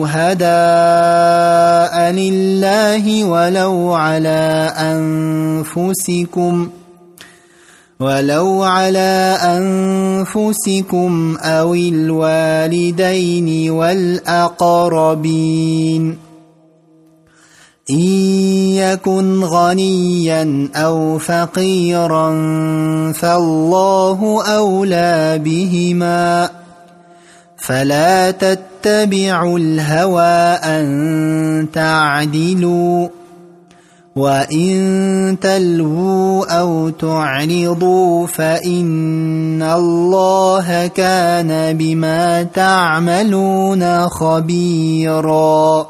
A: شهداء لله ولو على أنفسكم ولو على أنفسكم أو الوالدين والأقربين إن يكن غنيا أو فقيرا فالله أولى بهما فلا تتبعوا الهوى أن تعدلوا وإن تلووا أو تعرضوا فإن الله كان بما تعملون خبيرا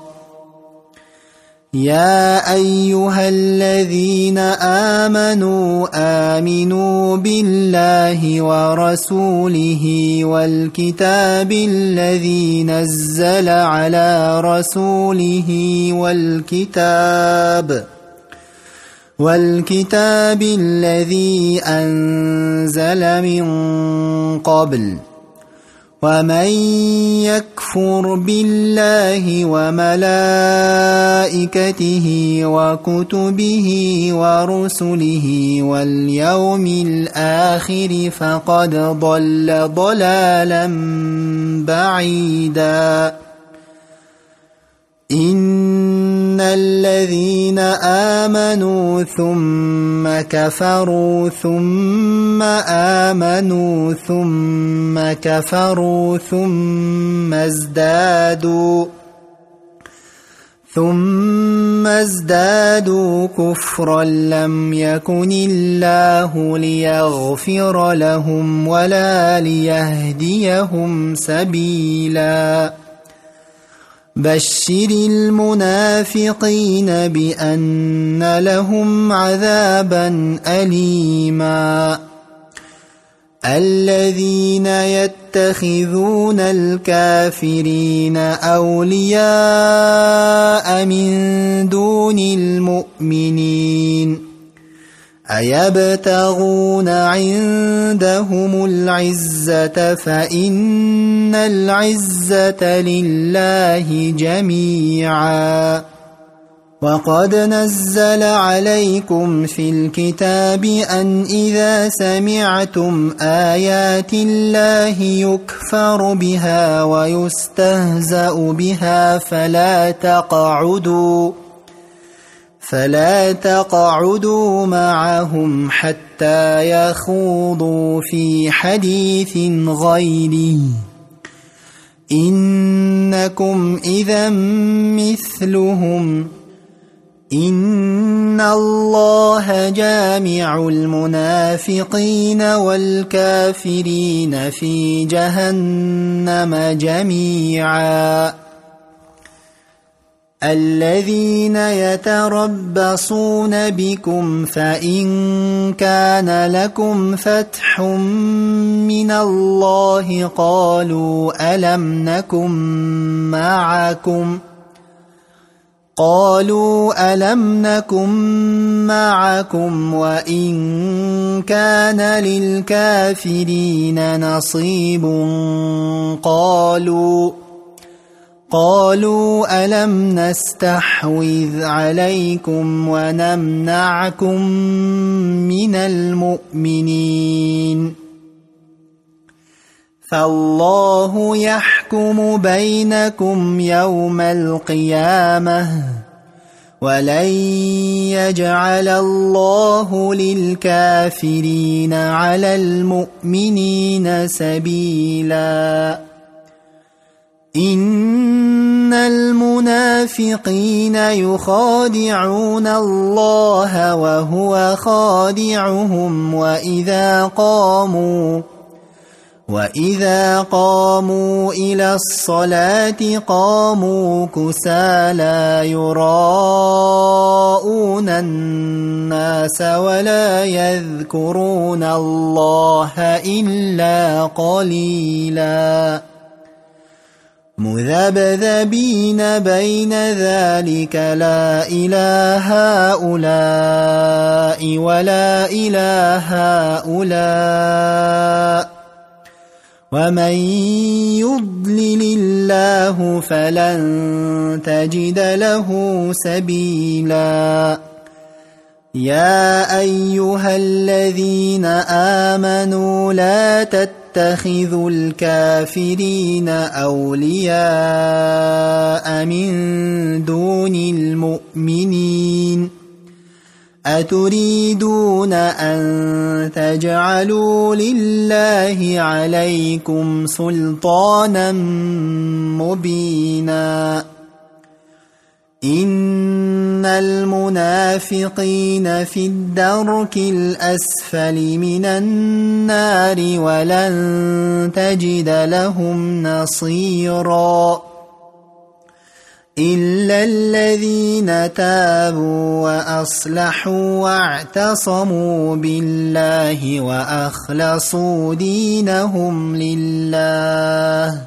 A: يا أيها الذين آمنوا آمنوا بالله ورسوله والكتاب الذي نزل على رسوله والكتاب والكتاب الذي أنزل من قبل ومن يكفر بالله وملائكته وكتبه ورسله واليوم الآخر فقد ضل ضلالا بعيدا إن الذين آمنوا ثم كفروا ثم آمنوا ثم كفروا ثم ازدادوا ثم ازدادوا كفرا لم يكن الله ليغفر لهم ولا ليهديهم سبيلا بشر المنافقين بأن لهم عذابا أليما الذين يتخذون الكافرين أولياء من دون المؤمنين أيبتغون عندهم العزة فإن العزة لله جميعا وقد نزل عليكم في الكتاب أن إذا سمعتم آيات الله يكفر بها ويستهزأ بها فلا تقعدوا فلا تقعدوا معهم حتى يخوضوا في حديث غيره إنكم إذا مثلهم إن الله جامع المنافقين والكافرين في جهنم جميعا الذين يتربصون بكم فإن كان لكم فتح من الله قالوا ألم نكن معكم قالوا ألم نكن معكم وإن كان للكافرين نصيب قالوا قالوا ألم نستحوذ عليكم ونمنعكم من المؤمنين فالله يحكم بينكم يوم القيامة ولن يجعل الله للكافرين على المؤمنين سبيلا إن المنافقين يخادعون الله وهو خادعهم وإذا قاموا وإذا قاموا إلى الصلاة قاموا كسالى يراءون الناس ولا يذكرون الله إلا قليلا مذبذبين بين ذلك لا إلى هؤلاء ولا إلى هؤلاء ومن يضلل الله فلن تجد له سبيلا يا أيها الذين آمنوا لا تتخذوا الكافرين أولياء من دون المؤمنين أتريدون أن تجعلوا لله عليكم سلطانا مبينا إن المنافقين في الدرك الأسفل من النار ولن تجد لهم نصيرا إلا الذين تابوا وأصلحوا واعتصموا بالله وأخلصوا دينهم لله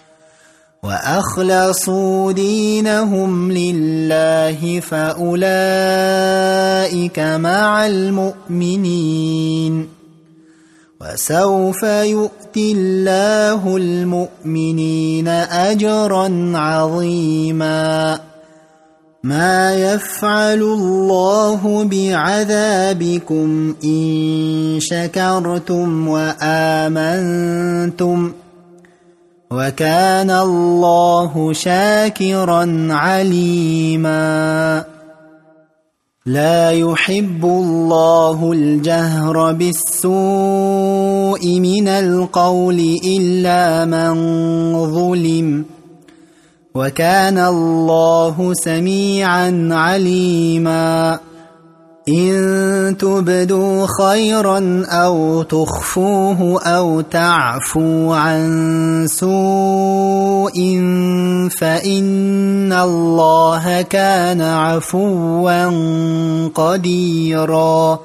A: وأخلصوا دينهم لله فأولئك مع المؤمنين وسوف يؤتي الله المؤمنين أجرا عظيما ما يفعل الله بعذابكم إن شكرتم وآمنتم وكان الله شاكرا عليما لا يحب الله الجهر بالسوء من القول إلا من ظلم وكان الله سميعا عليما إن تبدوا خيرا أو تخفوه أو تعفوا عن سوء فإن الله كان عفوا قديرا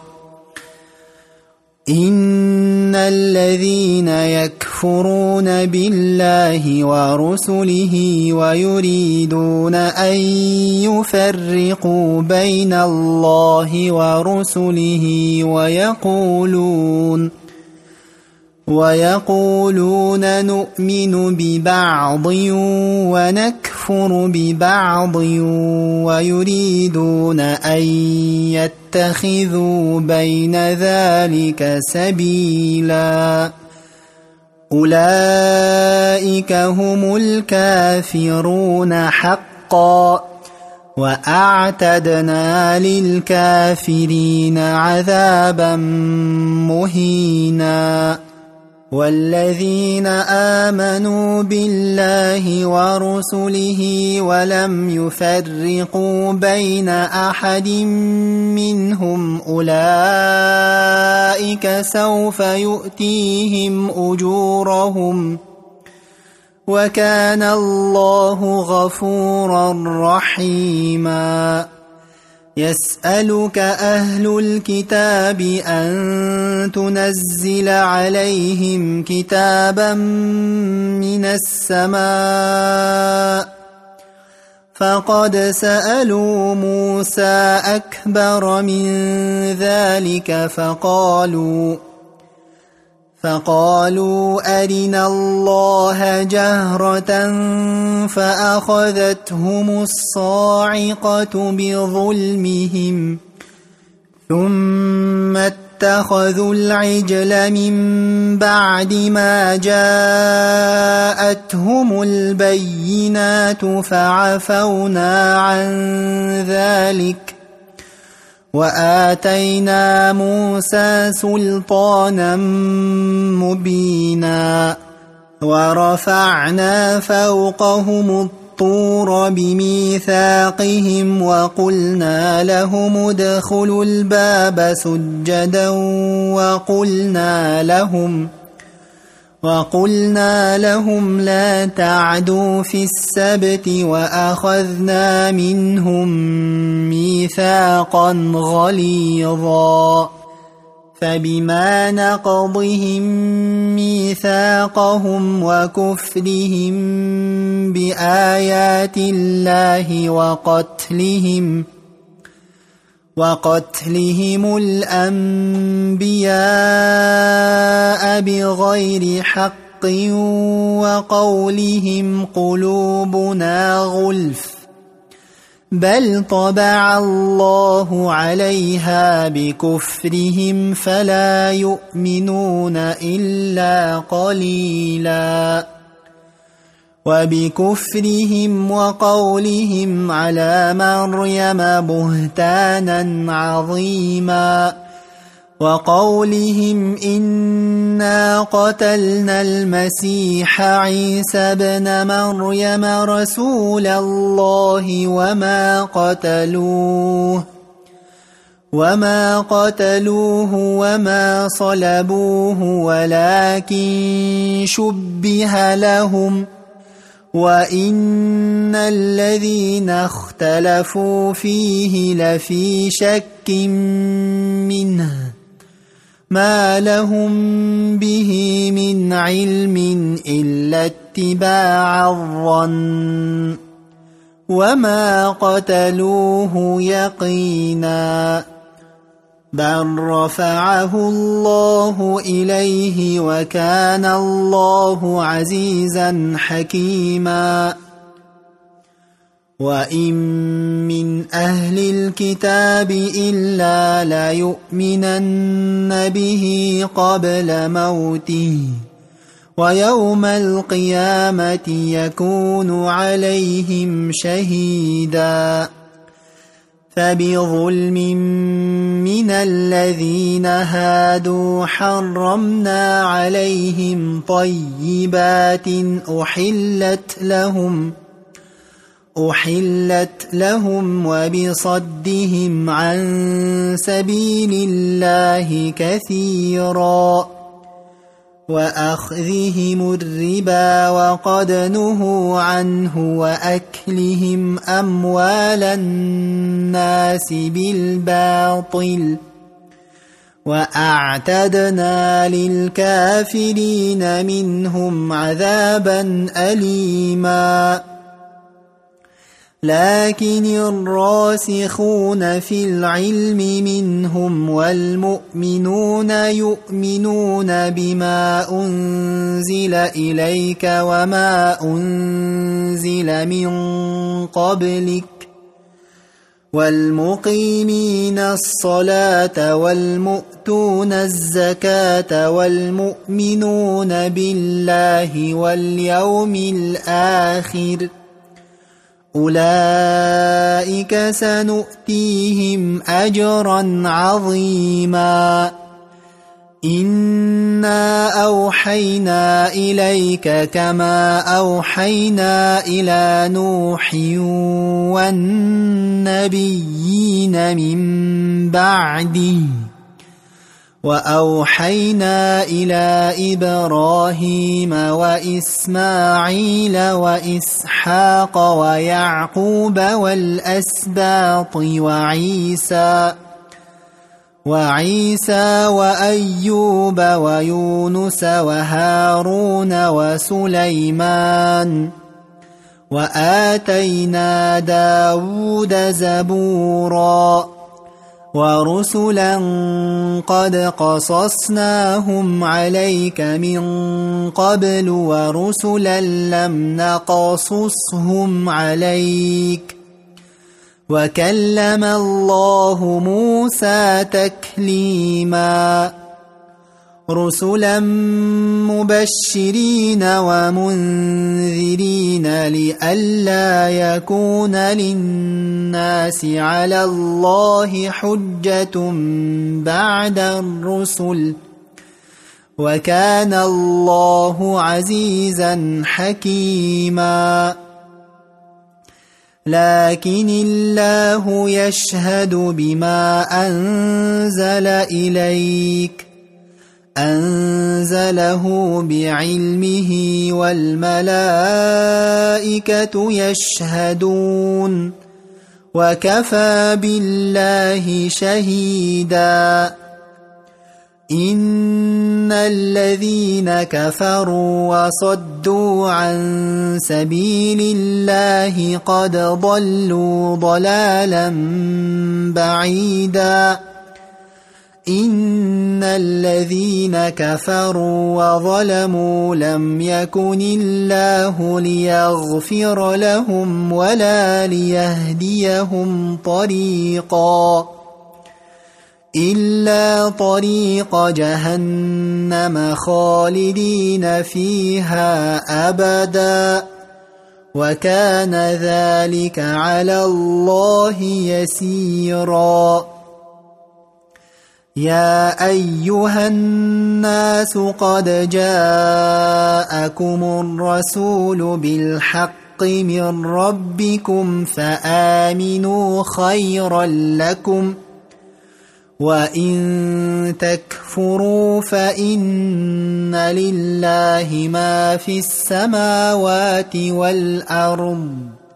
A: إن الذين يكفرون بالله ورسله ويريدون أن يفرقوا بين الله ورسله ويقولون ويقولون نؤمن ببعض ونكفر ببعض ويريدون أن يتخذوا بين ذلك سبيلا أولئك هم الكافرون حقا وأعتدنا للكافرين عذابا مهينا والذين آمنوا بالله ورسله ولم يفرقوا بين أحد منهم أولئك سوف يؤتيهم أجورهم وكان الله غفورا رحيما يسألك أهل الكتاب أن تنزل عليهم كتابا من السماء فقد سألوا موسى أكبر من ذلك فقالوا فقالوا أرنا الله جهرة فأخذتهم الصاعقة بظلمهم ثم اتخذوا العجل من بعد ما جاءتهم البينات فعفونا عن ذلك وآتينا موسى سلطانا مبينا ورفعنا فوقهم الطور بميثاقهم وقلنا لهم ادخلوا الباب سجدا وقلنا لهم وقلنا لهم لا تعدوا في السبت وأخذنا منهم ميثاقا غليظا فبما نقضهم ميثاقهم وكفرهم بآيات الله وقتلهم وقتلهم الأنبياء بغير حق وقولهم قلوبنا غلف بل طبع الله عليها بكفرهم فلا يؤمنون إلا قليلا وبكفرهم وقولهم على مريم بهتانا عظيما وقولهم إنا قتلنا المسيح عيسى ابن مريم رسول الله وما قتلوه وما قتلوه وما صلبوه ولكن شبه لهم وإن الذين اختلفوا فيه لفي شك منه ما لهم به من علم إلا اتباع الظن وما قتلوه يقينا بل رفعه الله إليه وكان الله عزيزا حكيما وإن من أهل الكتاب إلا ليؤمنن به قبل موته ويوم القيامة يكون عليهم شهيدا فبظلم من الذين هادوا حرمنا عليهم طيبات أحلت لهم أحلت لهم وبصدهم عن سبيل الله كثيرا وأخذهم الربا وقد نهوا عنه وأكلهم أموال الناس بالباطل وأعتدنا للكافرين منهم عذابا أليما لكن الراسخون في العلم منهم والمؤمنون يؤمنون بما أنزل إليك وما أنزل من قبلك والمقيمين الصلاة والمؤتون الزكاة والمؤمنون بالله واليوم الآخر أولئك سنؤتيهم أجرا عظيما إنا أوحينا إليك كما أوحينا إلى نوح والنبيين من بعده وأوحينا إلى إبراهيم وإسماعيل وإسحاق ويعقوب والأسباط وعيسى وعيسى وأيوب ويونس وهارون وسليمان وآتينا داود زبورا ورسلا قد قصصناهم عليك من قبل ورسلا لم نقصصهم عليك وكلم الله موسى تكليما رسلا مبشرين ومنذرين لئلا يكون للناس على الله حجة بعد الرسل وكان الله عزيزا حكيما لكن الله يشهد بما أنزل إليك أنزله بعلمه والملائكة يشهدون وكفى بالله شهيدا إن الذين كفروا وصدوا عن سبيل الله قد ضلوا ضلالا بعيدا إن الذين كفروا وظلموا لم يكن الله ليغفر لهم ولا ليهديهم طريقا إلا طريق جهنم خالدين فيها أبدا وكان ذلك على الله يسيرا يا أيها الناس قد جاءكم الرسول بالحق من ربكم فآمنوا خيرا لكم وإن تكفروا فإن لله ما في السماوات والأرض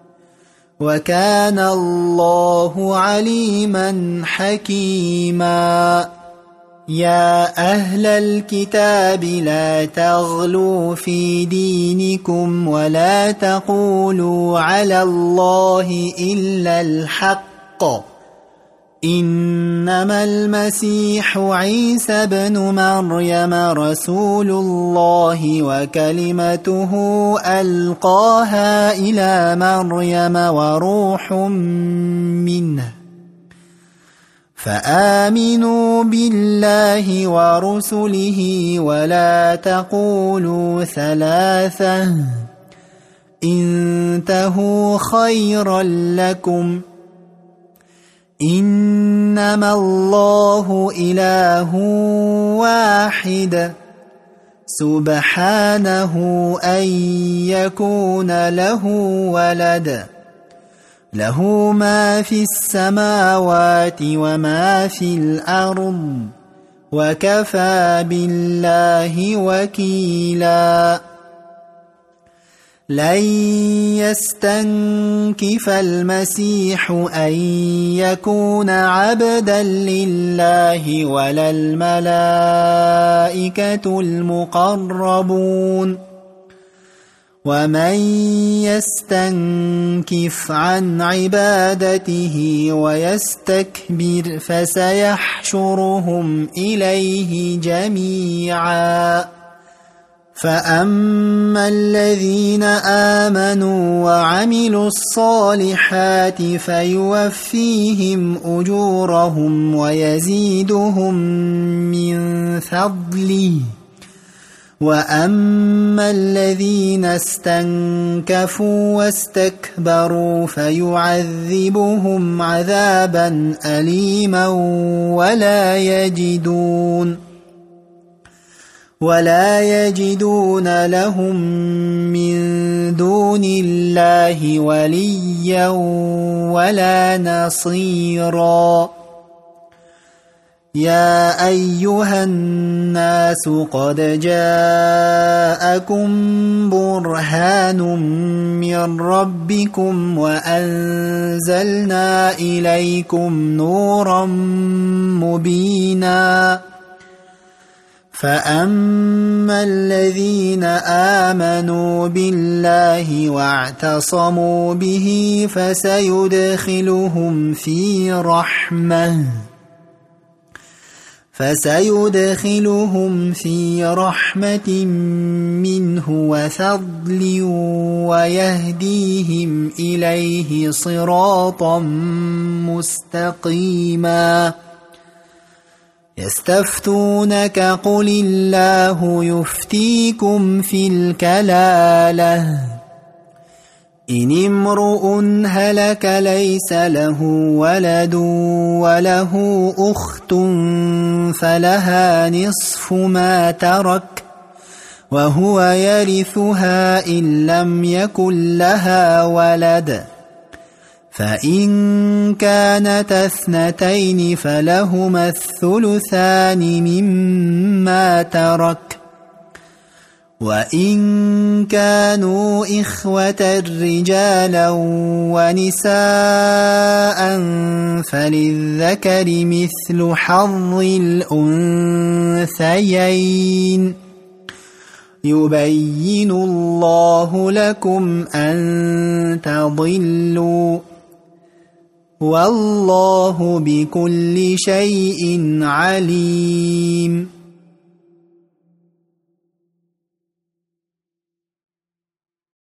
A: وكان الله عليما حكيما يا أهل الكتاب لا تغلوا في دينكم ولا تقولوا على الله إلا الحق إنما المسيح عيسى بن مريم رسول الله وكلمته ألقاها إلى مريم وروح منه فآمنوا بالله ورسله ولا تقولوا ثلاثة انتهوا خيرا لكم إنما الله إله واحد سبحانه أن يكون له ولد له ما في السماوات وما في الأرض وكفى بالله وكيلا لن يستنكف المسيح أن يكون عبدا لله ولا الملائكة المقربون ومن يستنكف عن عبادته ويستكبر فسيحشرهم إليه جميعا فأما الذين آمنوا وعملوا الصالحات فيوفيهم أجورهم ويزيدهم من فضله وأما الذين استنكفوا واستكبروا فيعذبهم عذابا أليما ولا يجدون ولا يجدون لهم من دون الله وليا ولا نصيرا يا أيها الناس قد جاءكم برهان من ربكم وأنزلنا إليكم نورا مبينا فأما الذين آمنوا بالله واعتصموا به فسيدخلهم في رحمة فسيدخلهم في رحمة منه وفضل ويهديهم إليه صراطا مستقيما يستفتونك قل الله يفتيكم في الكلالة إن امرؤ هلك ليس له ولد وله أخت فلها نصف ما ترك وهو يرثها إن لم يكن لها ولد فإن كانت اثنتين فلهما الثلثان مما ترك وإن كانوا إخوة رجالا ونساء فللذكر مثل حظ الأنثيين يبين الله لكم أن تضلوا والله بكل شيء عليم